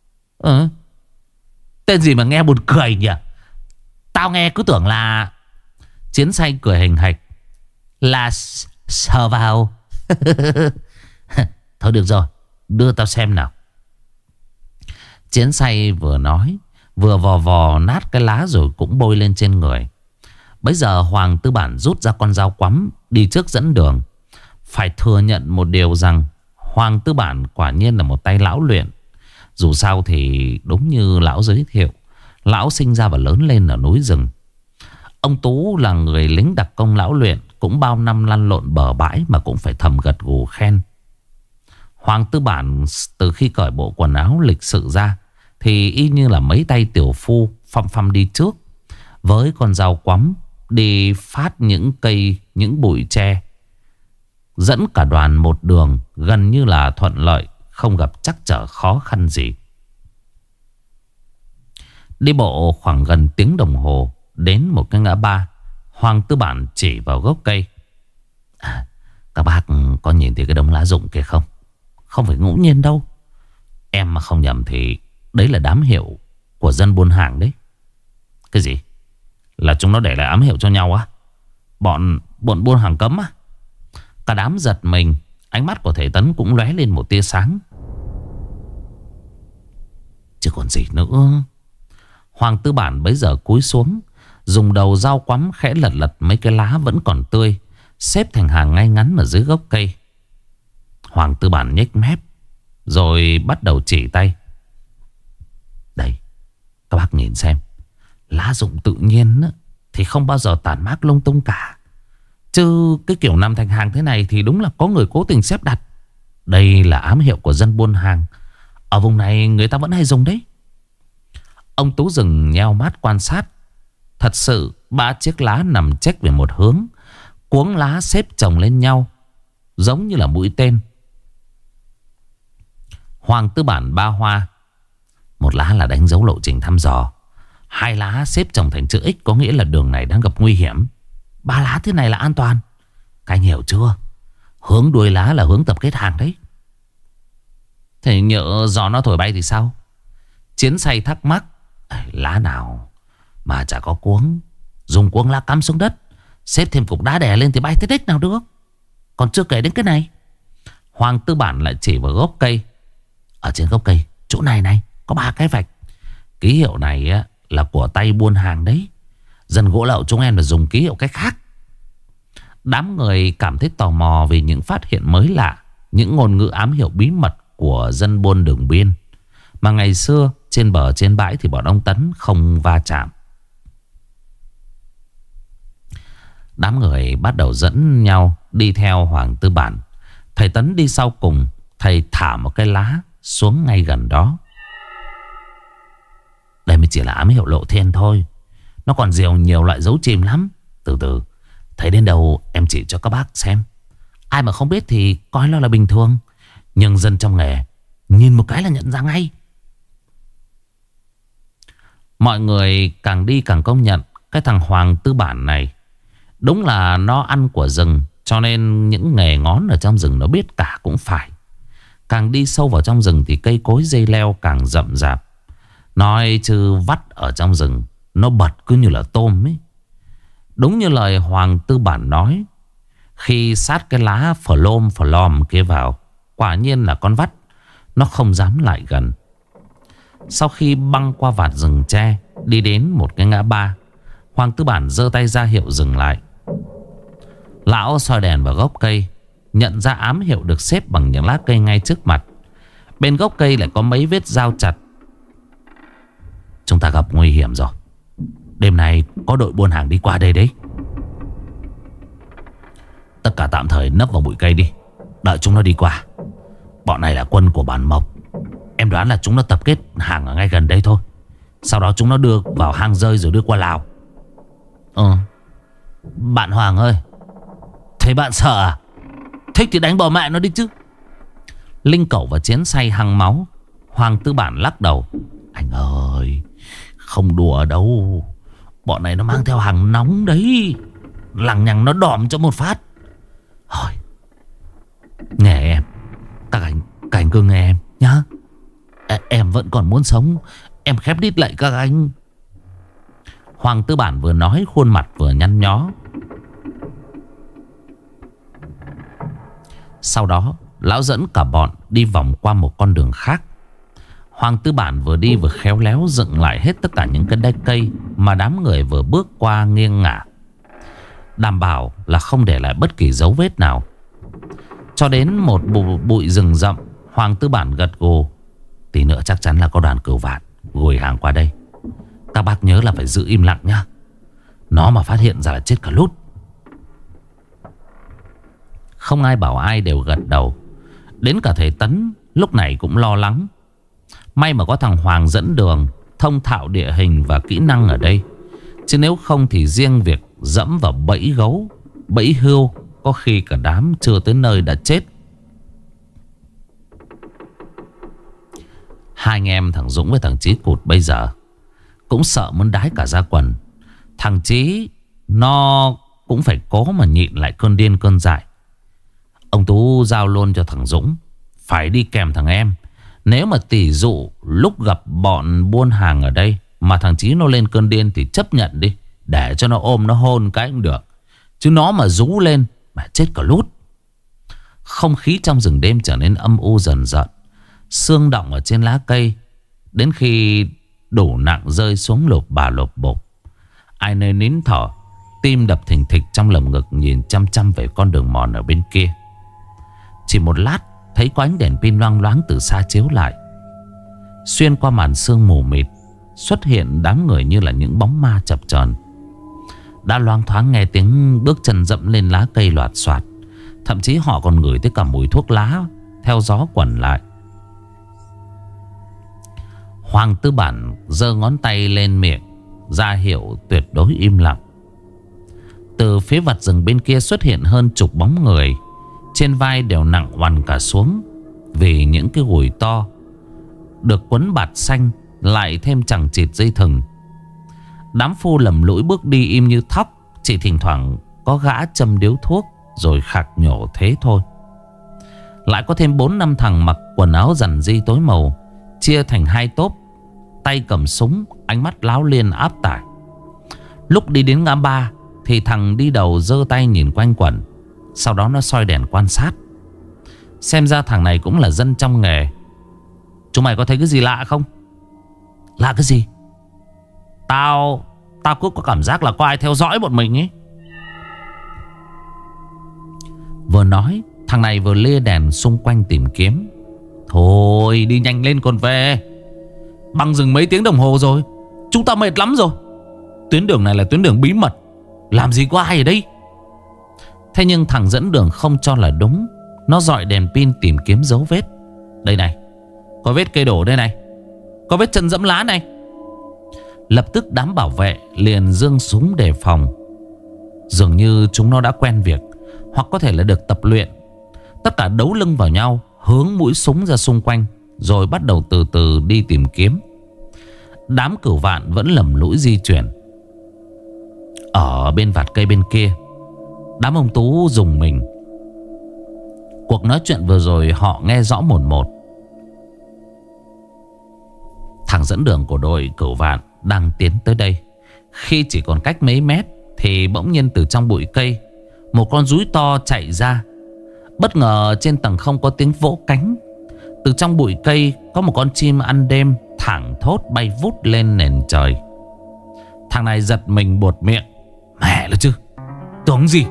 Tên gì mà nghe buồn cười nhỉ? Tao nghe cứ tưởng là... Chiến say cười hình hạch. Là sờ vào. Thôi được rồi, đưa tao xem nào. Chiến say vừa nói vừa vò vò nát cái lá rồi cũng bôi lên trên người. Bấy giờ Hoàng Tư Bản rút ra con dao quắm, đi trước dẫn đường. Phải thừa nhận một điều rằng Hoàng Tư Bản quả nhiên là một tay lão luyện. Dù sao thì đúng như lão giới thiệu, lão sinh ra và lớn lên ở núi rừng. Ông Tú là người lính đặc công lão luyện, cũng bao năm lăn lộn bờ bãi mà cũng phải thầm gật gù khen. Hoàng Tư Bản từ khi cởi bộ quần áo lịch sự ra thì y như là mấy tay tiểu phu phăm phăm đi trước, với con dao quắm đi phát những cây, những bụi tre, dẫn cả đoàn một đường gần như là thuận lợi, không gặp trắc trở khó khăn gì. Đi bộ khoảng gần tiếng đồng hồ, đến một cái ngã ba, Hoàng Tư Bản chỉ vào gốc cây. Các bác có nhìn thấy cái đống lá rụng kia không? Không phải ngẫu nhiên đâu. Em mà không nhầm thì đấy là đám hiệu của dân buôn hàng đấy. Cái gì? Là chúng nó để lại ám hiệu cho nhau á? Bọn buôn hàng cấm á? Cả đám giật mình. Ánh mắt của thầy Tấn cũng lóe lên một tia sáng. Chứ còn gì nữa. Hoàng Tư Bản bấy giờ cúi xuống, dùng đầu dao quắm khẽ lật lật mấy cái lá vẫn còn tươi, xếp thành hàng ngay ngắn ở dưới gốc cây. Hoàng Tư Bản nhếch mép rồi bắt đầu chỉ tay. Đây, các bác nhìn xem. Lá rụng tự nhiên thì không bao giờ tản mát lung tung cả. Chứ cái kiểu nằm thành hàng thế này thì đúng là có người cố tình xếp đặt. Đây là ám hiệu của dân buôn hàng. Ở vùng này người ta vẫn hay dùng đấy. Ông Tú dừng nheo mắt quan sát. Thật sự 3 chiếc lá nằm chếch về một hướng, cuống lá xếp chồng lên nhau giống như là mũi tên. Hoàng Tư Bản 3 hoa. Một lá là đánh dấu lộ trình thăm dò. 2 lá xếp chồng thành chữ X, có nghĩa là đường này đang gặp nguy hiểm. 3 lá thế này là an toàn. Các anh hiểu chưa? Hướng đuôi lá là hướng tập kết hàng đấy. Thế nhỡ gió nó thổi bay thì sao? Chiến say thắc mắc. Lá nào mà chả có cuống. Dùng cuống lá cắm xuống đất, xếp thêm cục đá đè lên thì bay tới đích nào được. Còn chưa kể đến cái này. Hoàng Tư Bản lại chỉ vào gốc cây. Ở trên gốc cây chỗ này này có 3 cái vạch. Ký hiệu này á, là của tay buôn hàng đấy. Dân gỗ lậu chúng em là dùng ký hiệu cách khác. Đám người cảm thấy tò mò vì những phát hiện mới lạ, những ngôn ngữ ám hiệu bí mật của dân buôn đường biên mà ngày xưa trên bờ trên bãi thì bọn ông Tấn không va chạm. Đám người bắt đầu dẫn nhau đi theo Hoàng Tư Bản. Thầy Tấn đi sau cùng. Thầy thả một cái lá xuống ngay gần đó. Đây mới chỉ là ám hiệu lộ thiên thôi. Nó còn nhiều loại dấu chìm lắm. Từ từ, thấy đến đâu em chỉ cho các bác xem. Ai mà không biết thì coi nó là bình thường. Nhưng dân trong nghề nhìn một cái là nhận ra ngay. Mọi người càng đi càng công nhận cái thằng Hoàng Tư Bản này đúng là nó ăn của rừng. Cho nên những nghề ngón ở trong rừng nó biết cả cũng phải. Càng đi sâu vào trong rừng thì cây cối dây leo càng rậm rạp. Nói chứ vắt ở trong rừng nó bật cứ như là tôm ấy. Đúng như lời Hoàng Tư Bản nói. Khi sát cái lá phở lom kia vào, quả nhiên là con vắt nó không dám lại gần. Sau khi băng qua vạt rừng tre, đi đến một cái ngã ba, Hoàng Tư Bản giơ tay ra hiệu dừng lại. Lão soi đèn vào gốc cây, nhận ra ám hiệu được xếp bằng những lá cây ngay trước mặt. Bên gốc cây lại có mấy vết dao chặt. Chúng ta gặp nguy hiểm rồi. Đêm nay có đội buôn hàng đi qua đây đấy. Tất cả tạm thời nấp vào bụi cây đi, đợi chúng nó đi qua. Bọn này là quân của bản Mộc. Em đoán là chúng nó tập kết hàng ở ngay gần đây thôi. Sau đó chúng nó đưa vào hang rơi rồi đưa qua Lào. Bạn Hoàng ơi, thấy bạn sợ à? Thích thì đánh bỏ mẹ nó đi chứ. Linh Cẩu và Chiến say hăng máu. Hoàng Tư Bản lắc đầu. Anh ơi, không đùa đâu. Bọn này nó mang theo hàng nóng đấy. Lằng nhằng nó đòm cho một phát. Thôi, nghe em. Các anh cứ nghe em nhá. Em vẫn còn muốn sống. Em khép đít lại các anh. Hoàng Tư Bản vừa nói khuôn mặt vừa nhăn nhó. Sau đó lão dẫn cả bọn đi vòng qua một con đường khác. Hoàng Tư Bản vừa đi vừa khéo léo dựng lại hết tất cả những cái đai cây mà đám người vừa bước qua nghiêng ngả, đảm bảo là không để lại bất kỳ dấu vết nào. Cho đến một bụi rừng rậm, Hoàng Tư Bản gật gù. Tí nữa chắc chắn là có đoàn cừu vạn gùi hàng qua đây. Các bác nhớ là phải giữ im lặng nhá. Nó mà phát hiện ra là chết cả lút. Không ai bảo ai, đều gật đầu. Đến cả thầy Tấn lúc này cũng lo lắng. May mà có thằng Hoàng dẫn đường, thông thạo địa hình và kỹ năng ở đây. Chứ nếu không thì riêng việc dẫm vào bẫy gấu, bẫy hươu, có khi cả đám chưa tới nơi đã chết. Hai anh em thằng Dũng với thằng Chí Cụt bây giờ cũng sợ muốn đái cả ra quần. Thằng Chí nó cũng phải cố mà nhịn lại cơn điên cơn dại. Ông Tú giao luôn cho thằng Dũng phải đi kèm thằng em. Nếu mà tỷ dụ lúc gặp bọn buôn hàng ở đây mà thằng Chí nó lên cơn điên thì chấp nhận đi, để cho nó ôm nó hôn cái cũng được. Chứ nó mà rú lên mà chết cả lút. Không khí trong rừng đêm trở nên âm u dần dần. Sương đọng ở trên lá cây, đến khi đủ nặng rơi xuống lộp bà lộp bộp. Ai nấy nín thở, tim đập thình thịch trong lồng ngực, nhìn chăm chăm về con đường mòn ở bên kia. Chỉ một lát thấy có ánh đèn pin loang loáng từ xa chiếu lại. Xuyên qua màn sương mù mịt xuất hiện đám người như là những bóng ma chập chờn. Đã loáng thoáng nghe tiếng bước chân dẫm lên lá cây loạt soạt. Thậm chí họ còn ngửi thấy cả mùi thuốc lá theo gió quẩn lại. Hoàng Tư Bản giơ ngón tay lên miệng ra hiệu tuyệt đối im lặng. Từ phía vặt rừng bên kia xuất hiện hơn chục bóng người. Trên vai đều nặng oằn cả xuống, vì những cái gùi to được quấn bạt xanh, lại thêm chằng chịt dây thừng. Đám phu lầm lũi bước đi im như thóc. Chỉ thỉnh thoảng có gã châm điếu thuốc rồi khạc nhổ thế thôi. Lại có thêm 4-5 thằng mặc quần áo rằn ri tối màu, chia thành hai tốp, tay cầm súng, ánh mắt láo liên áp tải. Lúc đi đến ngã ba thì thằng đi đầu giơ tay nhìn quanh quẩn. Sau đó nó soi đèn quan sát. Xem ra thằng này cũng là dân trong nghề. Chúng mày có thấy cái gì lạ không? Lạ cái gì? Tao cứ có cảm giác là có ai theo dõi bọn mình ấy. Vừa nói, thằng này vừa lia đèn xung quanh tìm kiếm. Thôi đi nhanh lên còn về. Băng rừng mấy tiếng đồng hồ rồi, chúng ta mệt lắm rồi. Tuyến đường này là tuyến đường bí mật, làm gì có ai ở đây. Thế nhưng thằng dẫn đường không cho là đúng. Nó dọi đèn pin tìm kiếm dấu vết. Đây này, có vết cây đổ đây này, có vết chân dẫm lá này. Lập tức đám bảo vệ liền giương súng đề phòng. Dường như chúng nó đã quen việc, hoặc có thể là được tập luyện. Tất cả đấu lưng vào nhau, hướng mũi súng ra xung quanh, rồi bắt đầu từ từ đi tìm kiếm. Đám cửu vạn vẫn lầm lũi di chuyển. Ở bên vạt cây bên kia, đám ông Tú dùng mình. Cuộc nói chuyện vừa rồi họ nghe rõ mồn một. Thằng dẫn đường của đội cửu vạn đang tiến tới đây. Khi chỉ còn cách mấy mét thì bỗng nhiên từ trong bụi cây, một con rúi to chạy ra. Bất ngờ trên tầng không có tiếng vỗ cánh. Từ trong bụi cây có một con chim ăn đêm thẳng thốt bay vút lên nền trời. Thằng này giật mình buột miệng. Mẹ là chứ, tướng gì?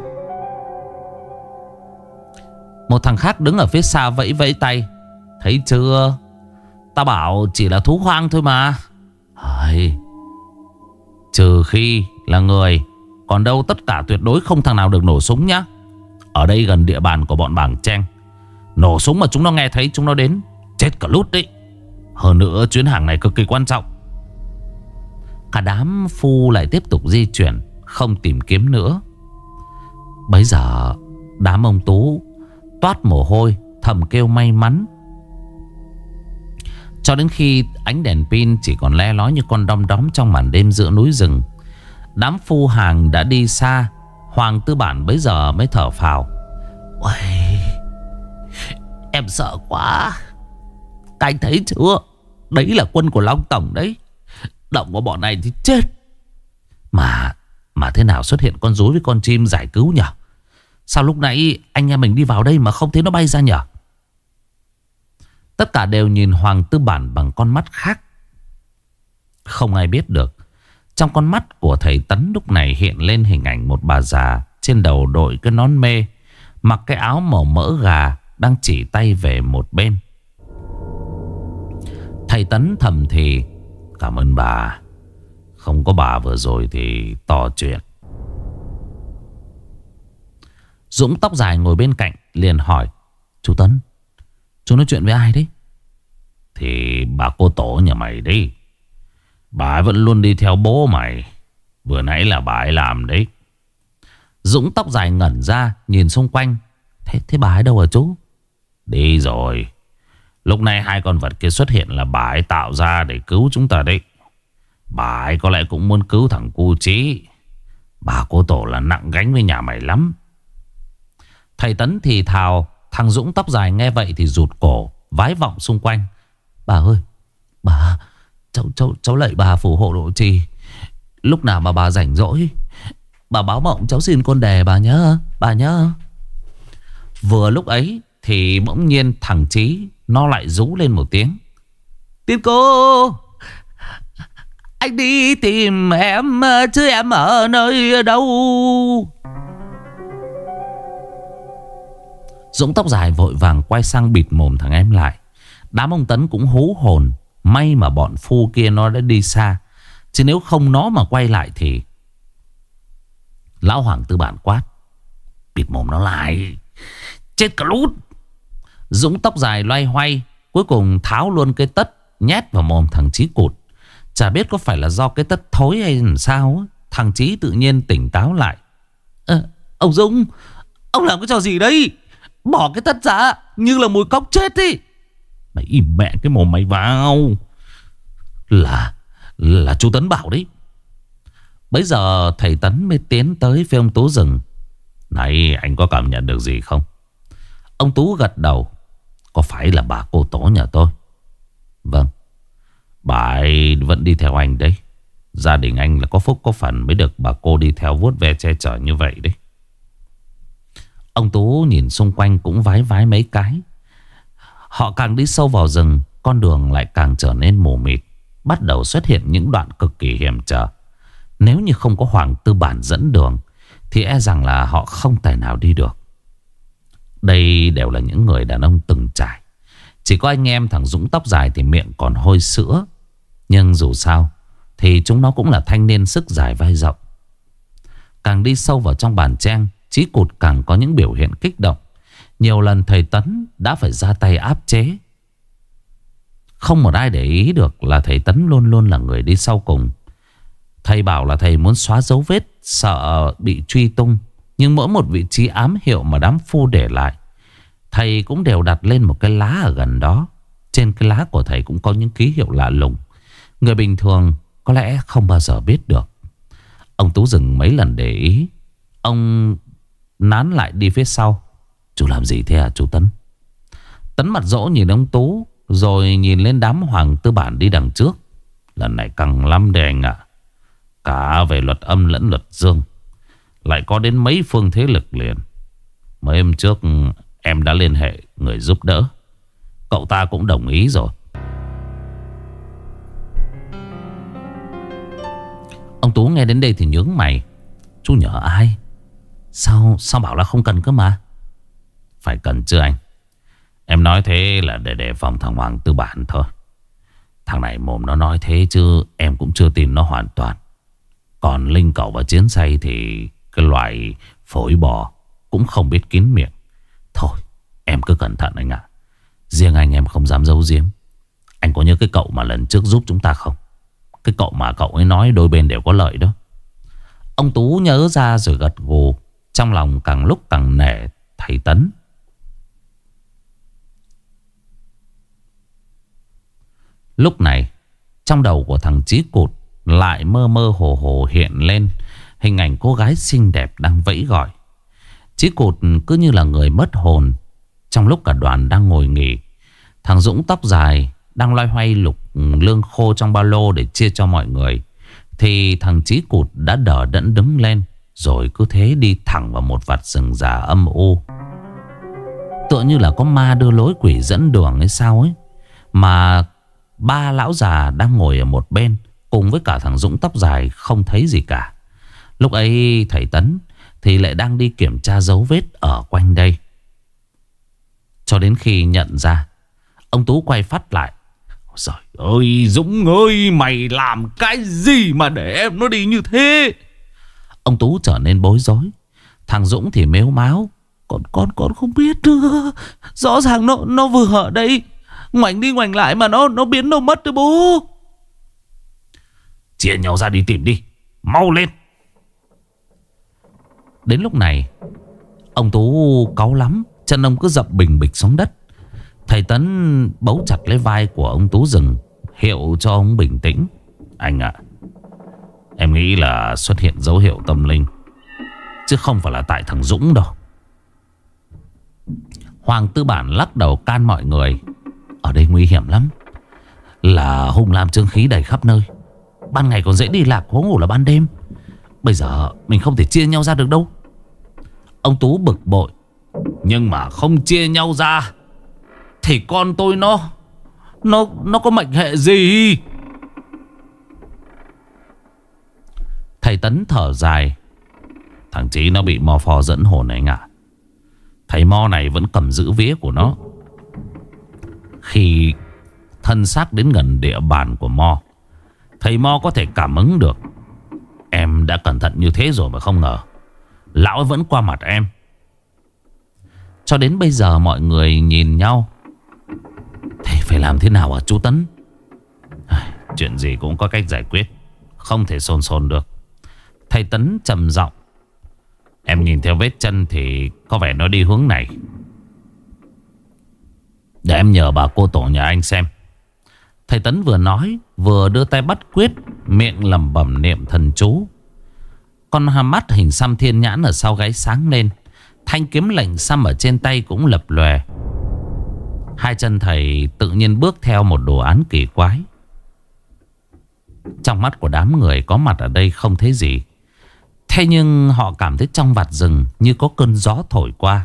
Một thằng khác đứng ở phía xa vẫy vẫy tay. Thấy chưa, ta bảo chỉ là thú hoang thôi mà. Trừ khi là người, còn đâu tất cả tuyệt đối không thằng nào được nổ súng nhá. Ở đây gần địa bàn của bọn Bảng Cheng, nổ súng mà chúng nó nghe thấy chúng nó đến, chết cả lút đấy. Hơn nữa chuyến hàng này cực kỳ quan trọng. Cả đám phu lại tiếp tục di chuyển, không tìm kiếm nữa. Bấy giờ đám ông Tú toát mồ hôi, thầm kêu may mắn. Cho đến khi ánh đèn pin chỉ còn le lói như con đom đóm trong màn đêm giữa núi rừng, đám phu hàng đã đi xa. Hoàng Tư Bản bấy giờ mới thở phào. Ôi, em sợ quá. Các anh thấy chưa, đấy là quân của Long Tổng đấy. Động của bọn này thì chết. Mà thế nào xuất hiện con rối với con chim giải cứu nhỉ? Sao lúc nãy anh em mình đi vào đây mà không thấy nó bay ra nhỉ? Tất cả đều nhìn Hoàng Tư Bản bằng con mắt khác. Không ai biết được trong con mắt của thầy Tấn lúc này hiện lên hình ảnh một bà già trên đầu đội cái nón mê, mặc cái áo màu mỡ gà, đang chỉ tay về một bên. Thầy Tấn thầm thì: cảm ơn bà, không có bà vừa rồi thì to chuyện. Dũng tóc dài ngồi bên cạnh liền hỏi: chú Tấn, chú nói chuyện với ai đấy? Thì bà cô tổ nhà mày đấy. Bà ấy vẫn luôn đi theo bố mày. Vừa nãy là bà ấy làm đấy. Dũng tóc dài ngẩn ra nhìn xung quanh. Thế bà ấy đâu hả chú? Đi rồi. Lúc này hai con vật kia xuất hiện là bà ấy tạo ra để cứu chúng ta đấy. Bà ấy có lẽ cũng muốn cứu thằng cu Chí. Bà cô tổ là nặng gánh với nhà mày lắm. Thầy Tấn thì thào. Thằng Dũng tóc dài nghe vậy thì rụt cổ, vái vọng xung quanh. Bà ơi, bà, cháu lạy bà phù hộ độ trì. Lúc nào mà bà rảnh rỗi, bà báo mộng cháu xin con đề bà nhớ. Bà nhớ. Vừa lúc ấy thì bỗng nhiên thằng Chí nó lại rú lên một tiếng. Tiên cô, anh đi tìm em chứ em ở nơi đâu? Dũng tóc dài vội vàng quay sang bịt mồm thằng em lại. Đám ông Tấn cũng hú hồn. May mà bọn phu kia nó đã đi xa, chứ nếu không nó mà quay lại thì... Lão Hoàng Tư Bản quát: bịt mồm nó lại, chết cả lút. Dũng tóc dài loay hoay, cuối cùng tháo luôn cái tất nhét vào mồm thằng Chí cụt. Chả biết có phải là do cái tất thối hay làm sao, thằng Chí tự nhiên tỉnh táo lại. Ông Dũng, ông làm cái trò gì đấy? Bỏ cái tất ra như là mùi cóc chết đi. Mày im mẹ cái mồm mày vào. Là chú Tấn bảo đấy. Bây giờ thầy Tấn mới tiến tới phía ông Tú rừng. Này, anh có cảm nhận được gì không? Ông Tú gật đầu. Có phải là bà cô tổ nhà tôi? Vâng, bà ấy vẫn đi theo anh đấy. Gia đình anh là có phúc có phần mới được bà cô đi theo vuốt ve che chở như vậy đấy. Ông Tú nhìn xung quanh cũng vái vái mấy cái. Họ càng đi sâu vào rừng, con đường lại càng trở nên mù mịt. Bắt đầu xuất hiện những đoạn cực kỳ hiểm trở. Nếu như không có Hoàng Tư Bản dẫn đường thì e rằng là họ không thể nào đi được. Đây đều là những người đàn ông từng trải. Chỉ có anh em thằng Dũng tóc dài thì miệng còn hôi sữa. Nhưng dù sao thì chúng nó cũng là thanh niên sức dài vai rộng. Càng đi sâu vào trong bản trang, Chí cụt càng có những biểu hiện kích động. Nhiều lần thầy Tấn đã phải ra tay áp chế. Không một ai để ý được là thầy Tấn luôn luôn là người đi sau cùng. Thầy bảo là thầy muốn xóa dấu vết, sợ bị truy tung. Nhưng mỗi một vị trí ám hiệu mà đám phu để lại, thầy cũng đều đặt lên một cái lá ở gần đó. Trên cái lá của thầy cũng có những ký hiệu lạ lùng. Người bình thường có lẽ không bao giờ biết được. Ông Tú dừng mấy lần để ý. Ông nán lại đi phía sau. Chú làm gì thế à chú Tấn? Tấn mặt dỗ nhìn ông Tú, rồi nhìn lên đám Hoàng Tư Bản đi đằng trước. Lần này căng lắm đấy anh ạ. Cả về luật âm lẫn luật dương, lại có đến mấy phương thế lực liền. Mấy hôm trước em đã liên hệ người giúp đỡ, cậu ta cũng đồng ý rồi. Ông Ông Tú nghe đến đây thì nhướng mày. Chú nhớ ai? Sao bảo là không cần cơ mà? Phải cần chứ anh. Em nói thế là để đề phòng thằng Hoàng Tư Bản thôi. Thằng này mồm nó nói thế chứ em cũng chưa tin nó hoàn toàn. Còn Linh Cẩu và Chiến Say thì cái loại phổi bò cũng không biết kín miệng. Thôi em cứ cẩn thận anh ạ. Riêng anh em không dám giấu giếm. Anh có nhớ cái cậu mà lần trước giúp chúng ta không? Cái cậu mà cậu ấy nói đôi bên đều có lợi đó. Ông Tú nhớ ra rồi gật gù. Trong lòng càng lúc càng nể thầy Tấn. Lúc này trong đầu của thằng Chí Cụt lại mơ mơ hồ hồ hiện lên hình ảnh cô gái xinh đẹp đang vẫy gọi. Chí Cụt cứ như là người mất hồn. Trong lúc cả đoàn đang ngồi nghỉ, thằng Dũng tóc dài đang loay hoay lục lương khô trong ba lô để chia cho mọi người, thì thằng Chí Cụt đã đờ đẫn đứng lên, rồi cứ thế đi thẳng vào một vạt rừng già âm u. Tựa như là có ma đưa lối quỷ dẫn đường hay sao ấy. Mà ba lão già đang ngồi ở một bên cùng với cả thằng Dũng tóc dài không thấy gì cả. Lúc ấy thầy Tấn thì lại đang đi kiểm tra dấu vết ở quanh đây. Cho đến khi nhận ra, ông Tú quay phát lại. Trời ơi Dũng ơi, mày làm cái gì mà để em nó đi như thế? Ông Tú trở nên bối rối. Thằng Dũng thì mếu máo. Con không biết nữa. Rõ ràng nó vừa ở đây, ngoảnh đi ngoảnh lại mà nó biến đâu mất rồi bố. Chia nhau ra đi tìm đi, mau lên. Đến lúc này ông Tú cáu lắm. Chân ông cứ dập bình bịch xuống đất. Thầy Tấn bấu chặt lấy vai của ông Tú dừng, hiệu cho ông bình tĩnh. Anh ạ, em nghĩ là xuất hiện dấu hiệu tâm linh, chứ không phải là tại thằng Dũng đâu. Hoàng Tư Bản lắc đầu can mọi người. Ở đây nguy hiểm lắm. Là hung lam trương khí đầy khắp nơi. Ban ngày còn dễ đi lạc, huống hồ là ban đêm. Bây giờ mình không thể chia nhau ra được đâu. Ông Tú bực bội. Nhưng mà không chia nhau ra thì con tôi nó có mệnh hệ gì? Thầy Tấn thở dài. Thằng Chí nó bị mò phò dẫn hồn anh ạ. Thầy mo này vẫn cầm giữ vía của nó. Khi thân xác đến gần địa bàn của mo, thầy mo có thể cảm ứng được. Em đã cẩn thận như thế rồi mà không ngờ lão ấy vẫn qua mặt em. Cho đến bây giờ mọi người nhìn nhau. Thầy phải làm thế nào hả chú Tấn? Chuyện gì cũng có cách giải quyết, không thể xôn được. Thầy Tấn trầm giọng. Em nhìn theo vết chân thì có vẻ nó đi hướng này. Để em nhờ bà cô tổ nhà anh xem. Thầy Tấn vừa nói vừa đưa tay bắt quyết, miệng lẩm bẩm niệm thần chú. Con hàm mắt hình xăm thiên nhãn ở sau gáy sáng lên. Thanh kiếm lệnh xăm ở trên tay cũng lập lòe. Hai chân thầy tự nhiên bước theo một đồ án kỳ quái. Trong mắt của đám người có mặt ở đây không thấy gì. Thế nhưng họ cảm thấy trong vạt rừng như có cơn gió thổi qua.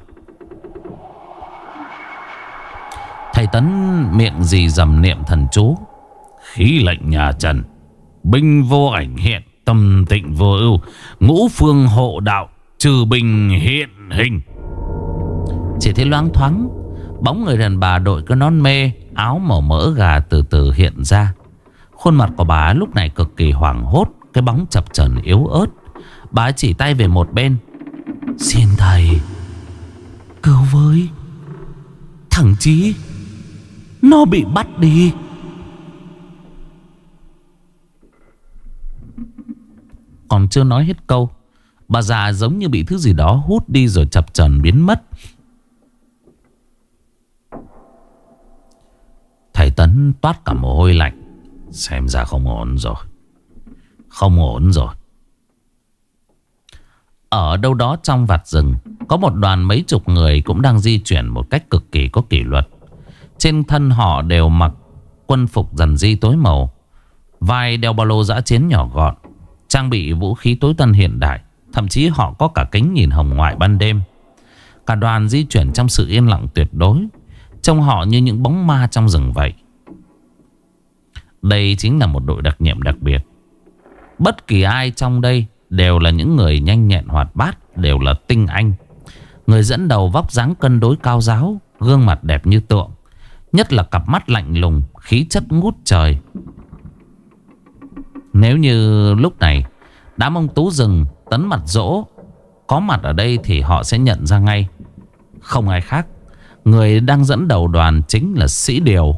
Thầy Tấn miệng rì rầm niệm thần chú. Khí lệnh nhà Trần, binh vô ảnh hiện, tâm tịnh vô ưu, ngũ phương hộ đạo, trừ binh hiện hình. Chỉ thấy loáng thoáng bóng người đàn bà đội cái nón mê, áo màu mỡ gà từ từ hiện ra. Khuôn mặt của bà lúc này cực kỳ hoảng hốt. Cái bóng chập chờn yếu ớt. Bà chỉ tay về một bên. Xin thầy cứu với. Thằng Chí nó bị bắt đi. Còn chưa nói hết câu, bà già giống như bị thứ gì đó hút đi rồi chập chờn biến mất. Thầy Tấn toát cả mồ hôi lạnh. Xem ra không ổn rồi. Không ổn rồi. Ở đâu đó trong vạt rừng có một đoàn mấy chục người cũng đang di chuyển một cách cực kỳ có kỷ luật. Trên thân họ đều mặc quân phục dằn di tối màu, vai đeo ba lô dã chiến nhỏ gọn, trang bị vũ khí tối tân hiện đại. Thậm chí họ có cả kính nhìn hồng ngoại ban đêm. Cả đoàn di chuyển trong sự yên lặng tuyệt đối, trông họ như những bóng ma trong rừng vậy. Đây chính là một đội đặc nhiệm đặc biệt. Bất kỳ ai trong đây đều là những người nhanh nhẹn hoạt bát, đều là tinh anh. Người dẫn đầu vóc dáng cân đối cao ráo, gương mặt đẹp như tượng, nhất là cặp mắt lạnh lùng, khí chất ngút trời. Nếu như lúc này đám ông Tú Rừng, Tấn Mặt Dỗ có mặt ở đây thì họ sẽ nhận ra ngay. Không ai khác, người đang dẫn đầu đoàn chính là Sĩ Điều.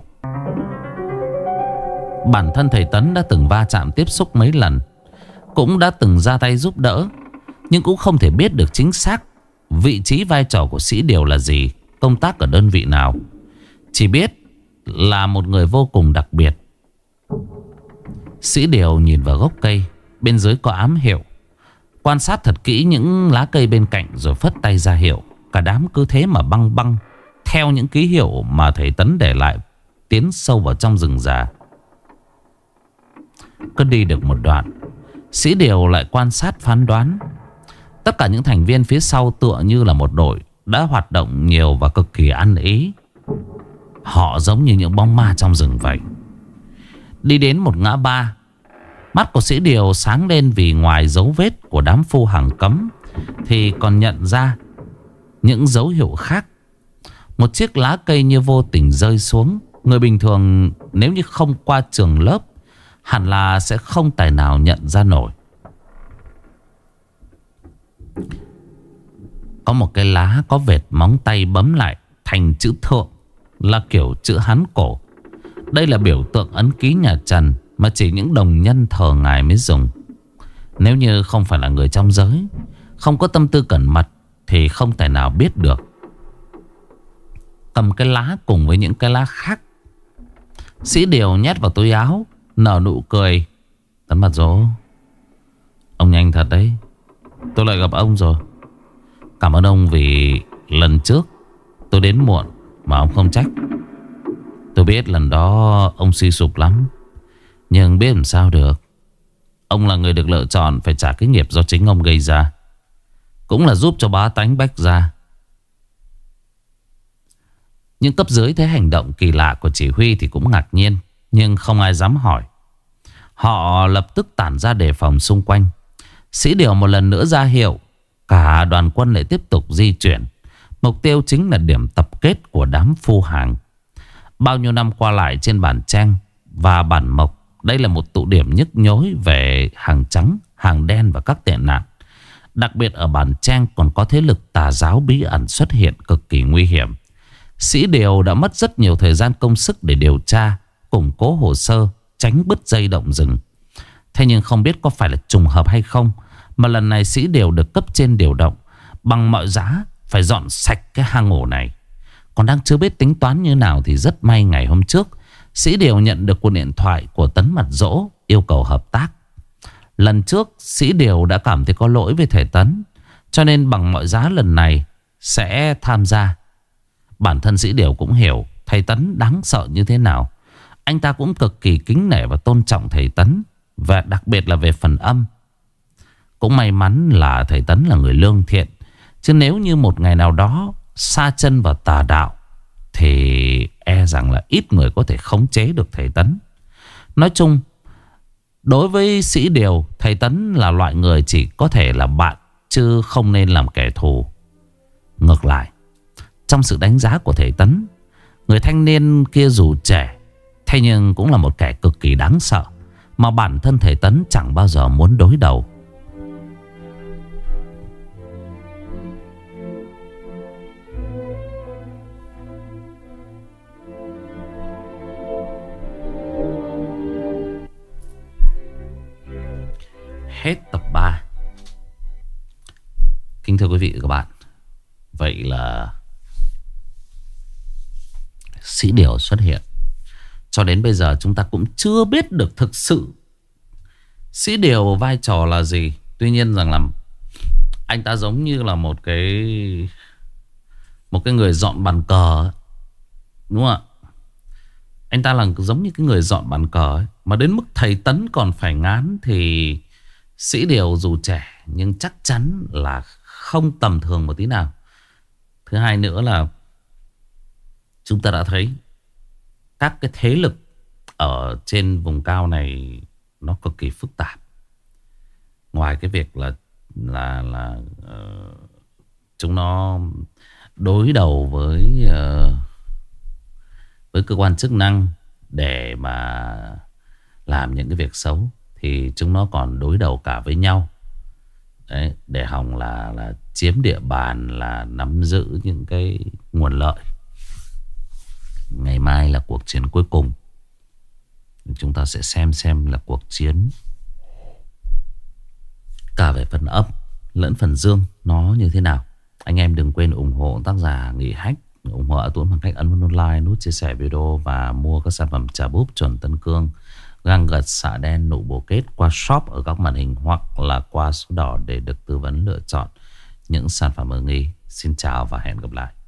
Bản thân thầy Tấn đã từng va chạm tiếp xúc mấy lần, cũng đã từng ra tay giúp đỡ, nhưng cũng không thể biết được chính xác vị trí vai trò của Sĩ Điều là gì, công tác ở đơn vị nào. Chỉ biết là một người vô cùng đặc biệt. Sĩ Điều nhìn vào gốc cây, bên dưới có ám hiệu, quan sát thật kỹ những lá cây bên cạnh rồi phất tay ra hiệu. Cả đám cứ thế mà băng băng theo những ký hiệu mà thầy Tấn để lại, tiến sâu vào trong rừng già. Cứ đi được một đoạn, Sĩ Điều lại quan sát phán đoán. Tất cả những thành viên phía sau tựa như là một đội đã hoạt động nhiều và cực kỳ ăn ý. Họ giống như những bóng ma trong rừng vậy. Đi đến một ngã ba, mắt của Sĩ Điều sáng lên, vì ngoài dấu vết của đám phu hàng cấm thì còn nhận ra những dấu hiệu khác. Một chiếc lá cây như vô tình rơi xuống. Người bình thường nếu như không qua trường lớp hẳn là sẽ không tài nào nhận ra nổi. Có một cái lá có vệt móng tay bấm lại thành chữ thượng, là kiểu chữ Hán cổ. Đây là biểu tượng ấn ký nhà Trần mà chỉ những đồng nhân thờ ngài mới dùng. Nếu như không phải là người trong giới, không có tâm tư cẩn mật thì không thể nào biết được. Cầm cái lá cùng với những cái lá khác, Sĩ Điều nhét vào túi áo, nở nụ cười. Tấn Mặt Dỗ, ông nhanh thật đấy, tôi lại gặp ông rồi. Cảm ơn ông vì lần trước tôi đến muộn mà ông không trách. Tôi biết lần đó ông suy sụp lắm, nhưng biết làm sao được. Ông là người được lựa chọn phải trả cái nghiệp do chính ông gây ra, cũng là giúp cho bá tánh Bách Gia. Những cấp dưới thấy hành động kỳ lạ của chỉ huy thì cũng ngạc nhiên, nhưng không ai dám hỏi. Họ lập tức tản ra đề phòng xung quanh. Sĩ Điều một lần nữa ra hiệu, cả đoàn quân lại tiếp tục di chuyển. Mục tiêu chính là điểm tập kết của đám phu hàng. Bao nhiêu năm qua lại trên bản Trang và bản Mộc, đây là một tụ điểm nhức nhối về hàng trắng, hàng đen và các tệ nạn. Đặc biệt ở bản Trang còn có thế lực tà giáo bí ẩn xuất hiện cực kỳ nguy hiểm. Sĩ Điều đã mất rất nhiều thời gian công sức để điều tra, củng cố hồ sơ, tránh bứt dây động rừng. Thế nhưng không biết có phải là trùng hợp hay không, mà lần này Sĩ Điều được cấp trên điều động, bằng mọi giá phải dọn sạch cái hang ổ này. Còn đang chưa biết tính toán như nào thì rất may ngày hôm trước Sĩ Điều nhận được cuộc điện thoại của Tấn Mặt Dỗ yêu cầu hợp tác. Lần trước Sĩ Điều đã cảm thấy có lỗi với thầy Tấn, cho nên bằng mọi giá lần này sẽ tham gia. Bản thân Sĩ Điều cũng hiểu thầy Tấn đáng sợ như thế nào. Anh ta cũng cực kỳ kính nể và tôn trọng thầy Tấn, và đặc biệt là về phần âm. Cũng may mắn là thầy Tấn là người lương thiện, chứ nếu như một ngày nào đó sa chân vào tà đạo thì e rằng là ít người có thể khống chế được thầy Tấn. Nói chung, đối với Sĩ Điều, thầy Tấn là loại người chỉ có thể là bạn, chứ không nên làm kẻ thù. Ngược lại, trong sự đánh giá của thầy Tấn, người thanh niên kia dù trẻ, thế nhưng cũng là một kẻ cực kỳ đáng sợ, mà bản thân thầy Tấn chẳng bao giờ muốn đối đầu. Hết tập 3. Kính thưa quý vị và các bạn, vậy là Sĩ Điều xuất hiện. Cho đến bây giờ chúng ta cũng chưa biết được thực sự Sĩ Điều vai trò là gì. Tuy nhiên rằng là anh ta giống như là một cái người dọn bàn cờ, đúng không ạ? Anh ta là giống như cái người dọn bàn cờ ấy. Mà đến mức thầy Tấn còn phải ngán thì Sĩ Điều dù trẻ nhưng chắc chắn là không tầm thường một tí nào. Thứ hai nữa là chúng ta đã thấy các cái thế lực ở trên vùng cao này nó cực kỳ phức tạp. Ngoài cái việc chúng nó đối đầu với cơ quan chức năng để mà làm những cái việc xấu, thì chúng nó còn đối đầu cả với nhau. Đấy, để hòng là chiếm địa bàn, là nắm giữ những cái nguồn lợi. Ngày mai là cuộc chiến cuối cùng. Chúng ta sẽ xem là cuộc chiến cả về phần âm lẫn phần dương nó như thế nào. Anh em đừng quên ủng hộ tác giả Nghị Hách, ủng hộ A Tuấn bằng cách ấn vào nút like, nút chia sẻ video và mua các sản phẩm trà búp chuẩn Tân Cương, găng gật, xạ đen, nụ bồ kết qua shop ở các màn hình hoặc là qua số đỏ để được tư vấn lựa chọn những sản phẩm ưng ý. Xin chào và hẹn gặp lại.